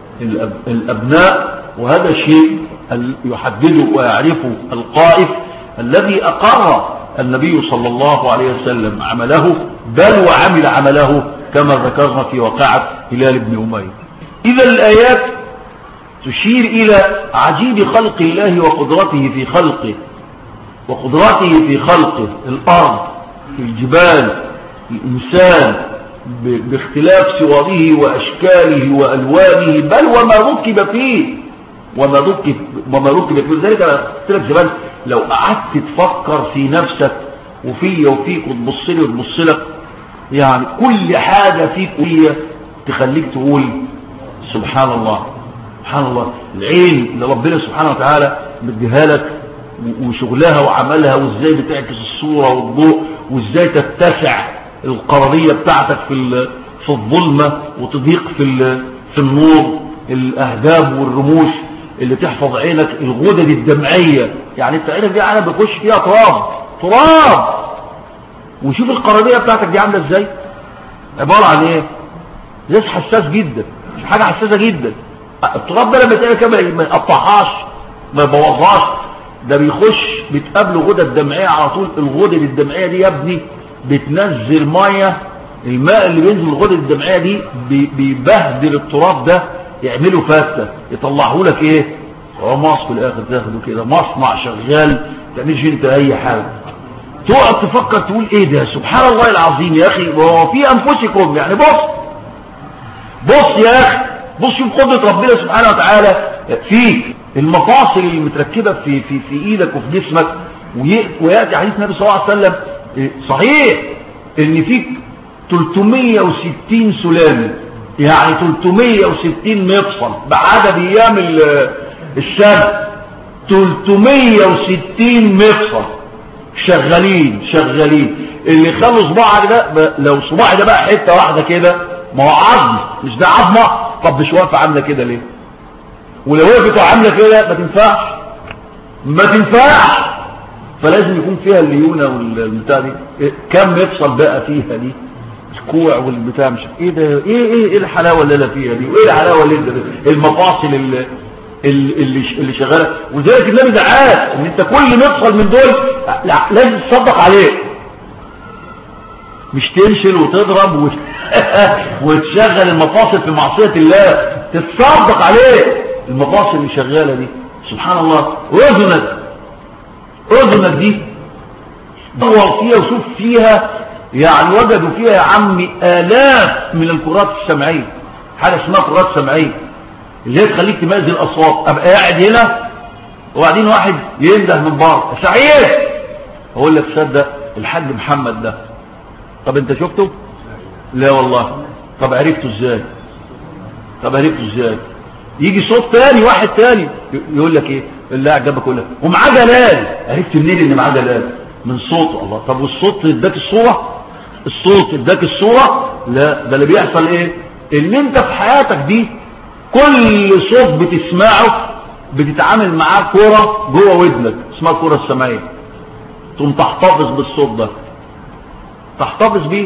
الأبناء. وهذا شيء يحدده ويعرفه القائف الذي أقر النبي صلى الله عليه وسلم عمله، بل وعمل عمله كما ذكرنا في واقعة هلال بن أمية. إذا الآيات تشير إلى عجيب خلق الله وقدرته في خلقه وقدرته في خلقه الأرض، في الجبال، الإنسان باختلاف صوره وأشكاله وألوانه، بل وما ركب فيه وما ركب وما ركب فيه. لذلك أنا قلت لك زمان لو قعدت تفكر في نفسك وفي وفيك وتبص لي وتبص لك، يعني كل حاجة فيك هي تخليك تقول سبحان الله سبحان الله. العين اللي ربنا سبحانه وتعالى مديها لك وشغلها وعملها، وازاي بتعكس الصورة والضوء، وازاي تتسع القرارية بتاعتك في في الظلمة وتضيق في في النور، الأهداب والرموش اللي تحفظ عينك، الغدد الدمعية. يعني انت عينك دي عينك بيخش فيها تراب تراب، وشوف القرارية بتاعتك دي عاملة ازاي، عبارة عن ايه؟ جهاز حساس جدا، حاجة حساسة جدا. التراب ده لما تعمل كده ما يقطعهاش ما يبوظهاش، ده بيخش بتقابله غدد دمعية على طول. الغدد الدمعية دي يا ابني بتنزل ميه، الماء اللي بينزل الغدد الدمعيه دي بيبهدل التراب ده، يعملوا فاسه يطلعه لك ايه رماص في الاخر، تاخده كده مصنع شغال ما تعملش انت اي حاجه. تقعد تفكر تقول ايه ده سبحان الله العظيم يا اخي، وهو في انفسكم يعني. بص بص يا اخي، بص شوف قدره ربنا سبحانه وتعالى فيك، المفاصل اللي متركبه في في في ايدك وفي جسمك. وياتي حديث النبي صلى الله عليه وسلم صحيح ان فيك ثلاثمية وستين سلامة، يعني ثلاثمية وستين مفصل بعدد ايام السنة، ثلاثمية وستين مفصل شغالين شغالين. اللي خلوا صباعك ده، لو صباعي ده بقى حتة واحدة كده، ما هو عظم مش ده عظمة، طب مش واقفة عاملة كده ليه؟ ولو وقفت عاملة كده ما تنفعش ما تنفعش فلازم يكون فيها الليونة والبتاع دي. كم يفصل بقى فيها دي، الكوع والبتاع، مش ايه ده، ايه ايه ايه الحلاوه اللي انا فيها دي، وايه الحلاوه اللي انت المفاصل اللي اللي اللي شغاله. وذلك النبي دعاه ان انت كل مفصل من دول لازم تصدق عليه، مش تنشل وتضرب وت... وتشغل المفاصل في معصيه الله، تتصدق عليه. المفاصل اللي شغاله دي سبحان الله. اذنك اذنك دي دور فيها وشوف فيها، يعني وجدوا فيها يا عمي آلاف من الكرات السمعية، حاجة اسمها كرات سمعية اللي هي تخليك تميز الأصوات. أبقى قاعد هنا وبعدين واحد ينده من بره سعيد، أقول لك صدق الحاج محمد ده. طب أنت شفته؟ لا والله. طب عرفته إزاي؟ طب عرفته إزاي؟ يجي صوت تاني، واحد تاني يقول لك إيه اللي قاعد جنبك، يقول لك ومعاه جلال. عرفت منين إن معاه جلال؟ من صوته. الله. طب والصوت اداك الصورة؟ الصوت اداك الصورة؟ لا، ده اللي بيحصل ايه، ان انت في حياتك دي كل صوت بتسمعه بتتعامل معاه كرة جوه ودنك اسمها الكرة السمعية، تقوم تحتفظ بالصوت ده، تحتفظ بيه.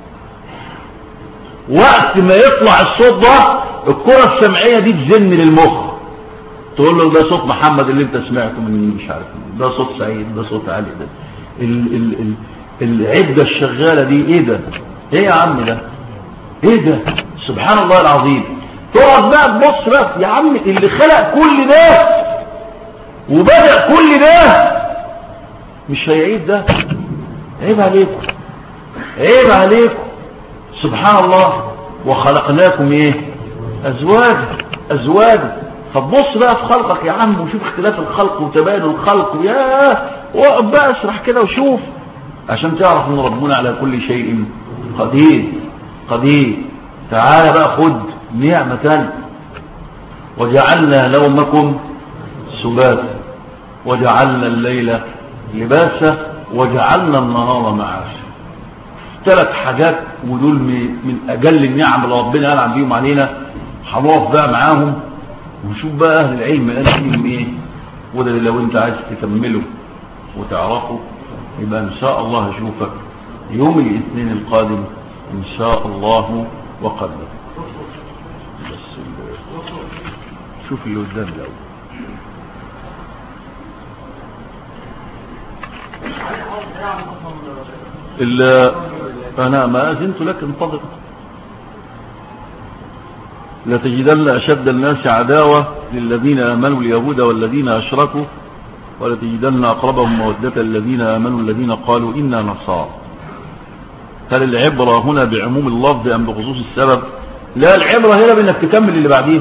وقت ما يطلع الصوت ده الكرة السمعية دي تزن للمخ، تقول له ده صوت محمد اللي انت سمعته من مش عارف، ده صوت سعيد، ده صوت علي، ده ال ال ال العدة الشغالة دي ايه ده، ايه يا عم ده، ايه ده سبحان الله العظيم. تقعد بقى تبص بقى يا عم اللي خلق كل ده وبدأ كل ده مش هيعيد ده؟ عيب عليكم، عيب عليكم. سبحان الله. وخلقناكم ايه؟ ازواج، ازواج. فبص بقى في خلقك يا عم وشوف اختلاف الخلق وتباين الخلق، وياه واقعد بقى اشرح كده وشوف عشان تعرف ان ربنا على كل شيء قدير. قدير. تعال بقى خد نعمة تانية. وجعلنا نومكم سباتا وجعلنا الليل لباسا وجعلنا النهار معاشا. ثلاث حاجات ودول من اجل النعم اللي ربنا انعم بيهم علينا. هنقف بقى معاهم ونشوف بقى اهل العلم قال فيهم ايه، وده لو انت عايز تكمله وتعرفه يبقى ان شاء الله هشوفك يوم الاثنين القادم ان شاء الله وقدر. بس شوف اللي قدام الاول. إلا أنا ما أذنت لك انتظر. لتجدن أشد الناس عداوة للذين آمنوا اليهود والذين أشركوا ولتجدن أقربهم مودة الذين آمنوا الذين قالوا إنا نصارى. هل العبرة هنا بعموم اللفظ أم بخصوص السبب؟ لا، العبرة هنا بأنك تكمل اللي بعديه.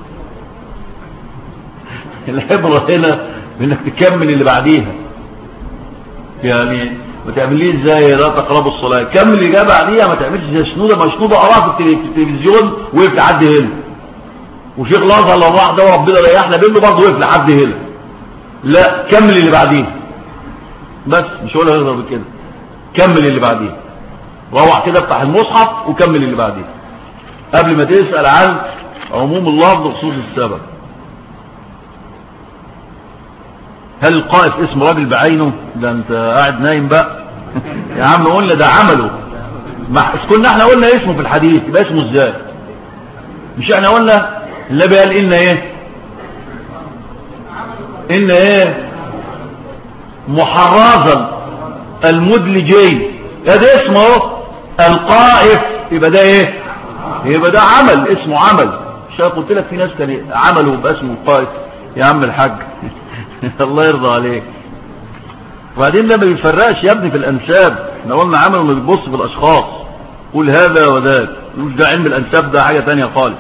العبرة هنا بأنك تكمل اللي بعديها. يعني ما تعمليه ازاي لا تقربوا الصلاه، كمل اللي جاء بعديها. ما تعملش زي شنوده، ما شنوده قراها في التلفزيون وقف لحد هنا، وشيخ الازهر لو راح ده وربنا ريحنا بينه برضه وقف لحد هنا. لا، كمل اللي بعديها بس، مش هقول غير بكده. كمل اللي بعديها، روح كده افتح المصحف وكمل اللي بعديها قبل ما تسال عن عموم اللفظ بخصوص السبب. هل القائف اسم راجل بعينه؟ ده انت قاعد نايم بقى. يا عم قلنا ده عمله، ما كنا احنا قلنا اسمه في الحديث، يبقى اسمه ازاي؟ مش احنا قلنا النبي قال ان ايه ان ايه محرزا المدلجين، ده اسمه اهو القائف. يبقى ده ايه؟ يبقى ده عمل، اسمه عمل. مش قلت لك في ناس كان عملوا باسمه القائف يا عم الحاج. الله يرضى عليك. وبعدين ده ما بيفرقش يا ابني في الانساب. احنا قلنا عمل ما بيبص في الاشخاص، قول هذا وذاك، مش ده علم الانساب، ده حاجه ثانيه خالص.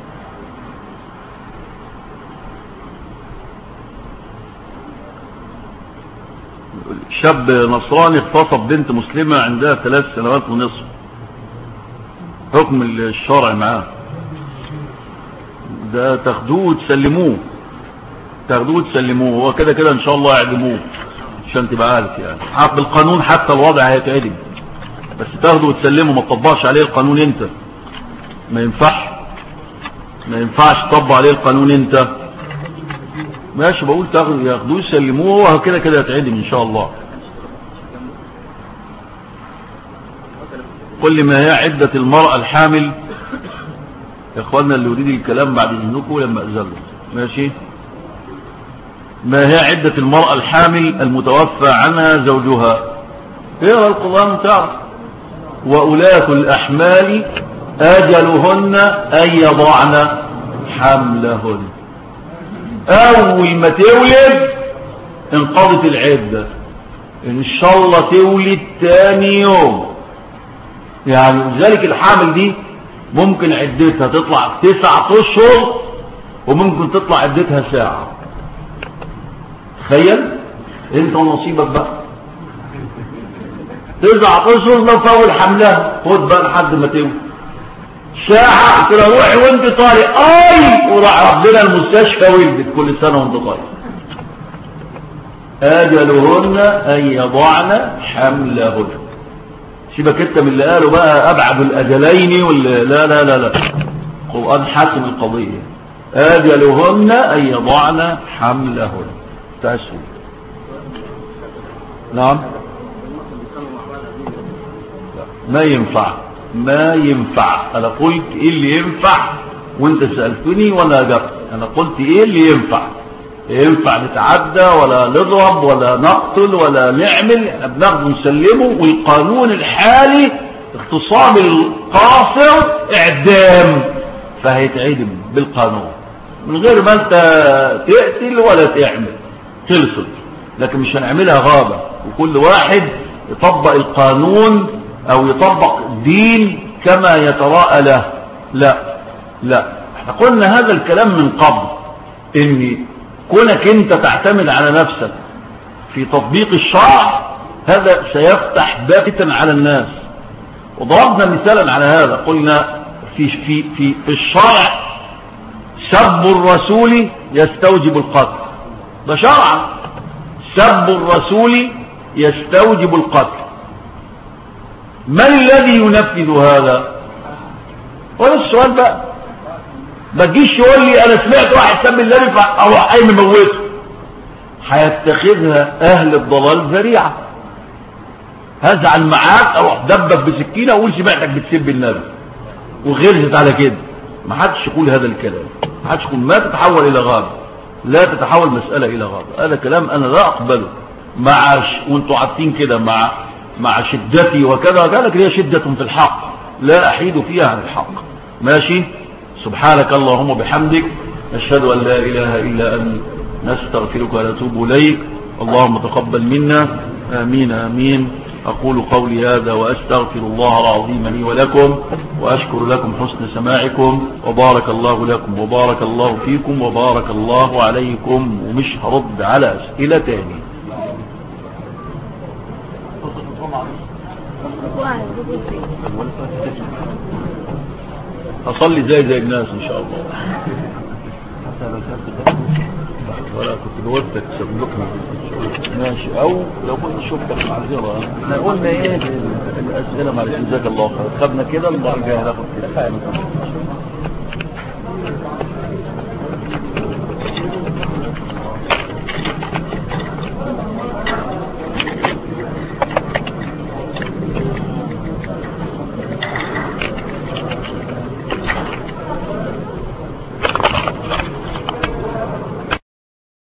شاب نصراني اغتصب بنت مسلمه عندها ثلاث سنوات ونصف. حكم الشرع معاه ده تاخدوه تسلموه، تاخدوه تسلموه. هو كده كده ان شاء الله يعدموه عشان تبقى عارف. يعني حق بالقانون حتى الوضع هيتعدم، بس تاخده وتسلمه، ما تطبقش عليه القانون انت. ما ينفعش ما ينفعش تطبق عليه القانون انت. ماشي، بقول تاخده ياخدوه يسلموه، وهو كده كده هيتعدم ان شاء الله. قل ما هي عدة المرأة الحامل يا اخوانا اللي يريد الكلام بعد اذنكم لما اذنوا. ماشي. ما هي عدة المرأة الحامل المتوفى عنها زوجها؟ اقرأ القرآن تعرف. وأولاة الأحمال أجلهن أن يضعن حملهن. أول ما تولد انقضت العدة، إن شاء الله تولد تاني يوم. يعني ذلك الحامل دي ممكن عدتها تطلع تسعة أشهر وممكن تطلع عدتها ساعة. تخيل انت ونصيبك بقى. تسعة اشهر لو فاول حملها، خد بقى لحد ما تولد. ساعة ترى روحي وانت طالع اي وراح ربنا المستشفى ولدت. كل سنة وانت طالع. اجلهن ان يضعن حملهن. سيبك انت من اللي قالوا بقى ابعد الاجلين ولا لا لا لا لا. القرآن حاسم القضية. اجلهن ان يضعن حملهن. تأسوا. نعم. ما ينفع ما ينفع. انا قلت ايه اللي ينفع وانت سألتني وانا اجبت. انا قلت ايه اللي ينفع. ينفع نتعدى ولا نضرب ولا نقتل ولا نعمل. احنا بناخده نسلمه، والقانون الحالي اغتصاب القاصر اعدام، فهيتعدم بالقانون من غير ما انت تقتل ولا تعمل، خلصت. لكن مش هنعملها غابة وكل واحد يطبق القانون او يطبق الدين كما يتراءى له. لا لا، احنا قلنا هذا الكلام من قبل، ان كونك انت تعتمد على نفسك في تطبيق الشرع هذا سيفتح باب على الناس. وضربنا مثالا على هذا، قلنا في في في, في الشرع سب الرسول يستوجب القتل، ده شرعا سب الرسول يستوجب القتل. من الذي ينفذ هذا؟ هو السؤال بقى. ما تجيش يقول لي انا سمعت واحد سب النبي او قايم مموته، هيتخذها اهل الضلال ذريعه. هزعل معاك او دبك بسكينه واقول سمعتك بتسب النبي وغيرت على كده. ما حدش يقول هذا الكلام، ما حدش يقول، ما تتحول الى غابه، لا تتحول مساله الى غابه. هذا كلام انا لا اقبله، مع ش... وانتوا عارفين كده، مع مع شدتي وكذا، قالك هي شده في الحق لا احيد فيها عن الحق. ماشي. سبحانك اللهم وبحمدك، نشهد ان لا اله الا انت، نستغفرك ونتوب اليك. اللهم تقبل منا، امين امين. أقول قولي هذا وأستغفر الله العظيم لي ولكم، وأشكر لكم حسن سماعكم، وبارك الله لكم وبارك الله فيكم وبارك الله عليكم. ومش هرد على أسئلة تاني. أصلي زي زي الناس إن شاء الله. ولا كنت جوزتك سبلكنا ماشي، او لو كنت شفتك معذرة. احنا قلنا ايه الاسئلة؟ معلش جزاك الله خير، خدنا كده المرة الجاية هناخد كده.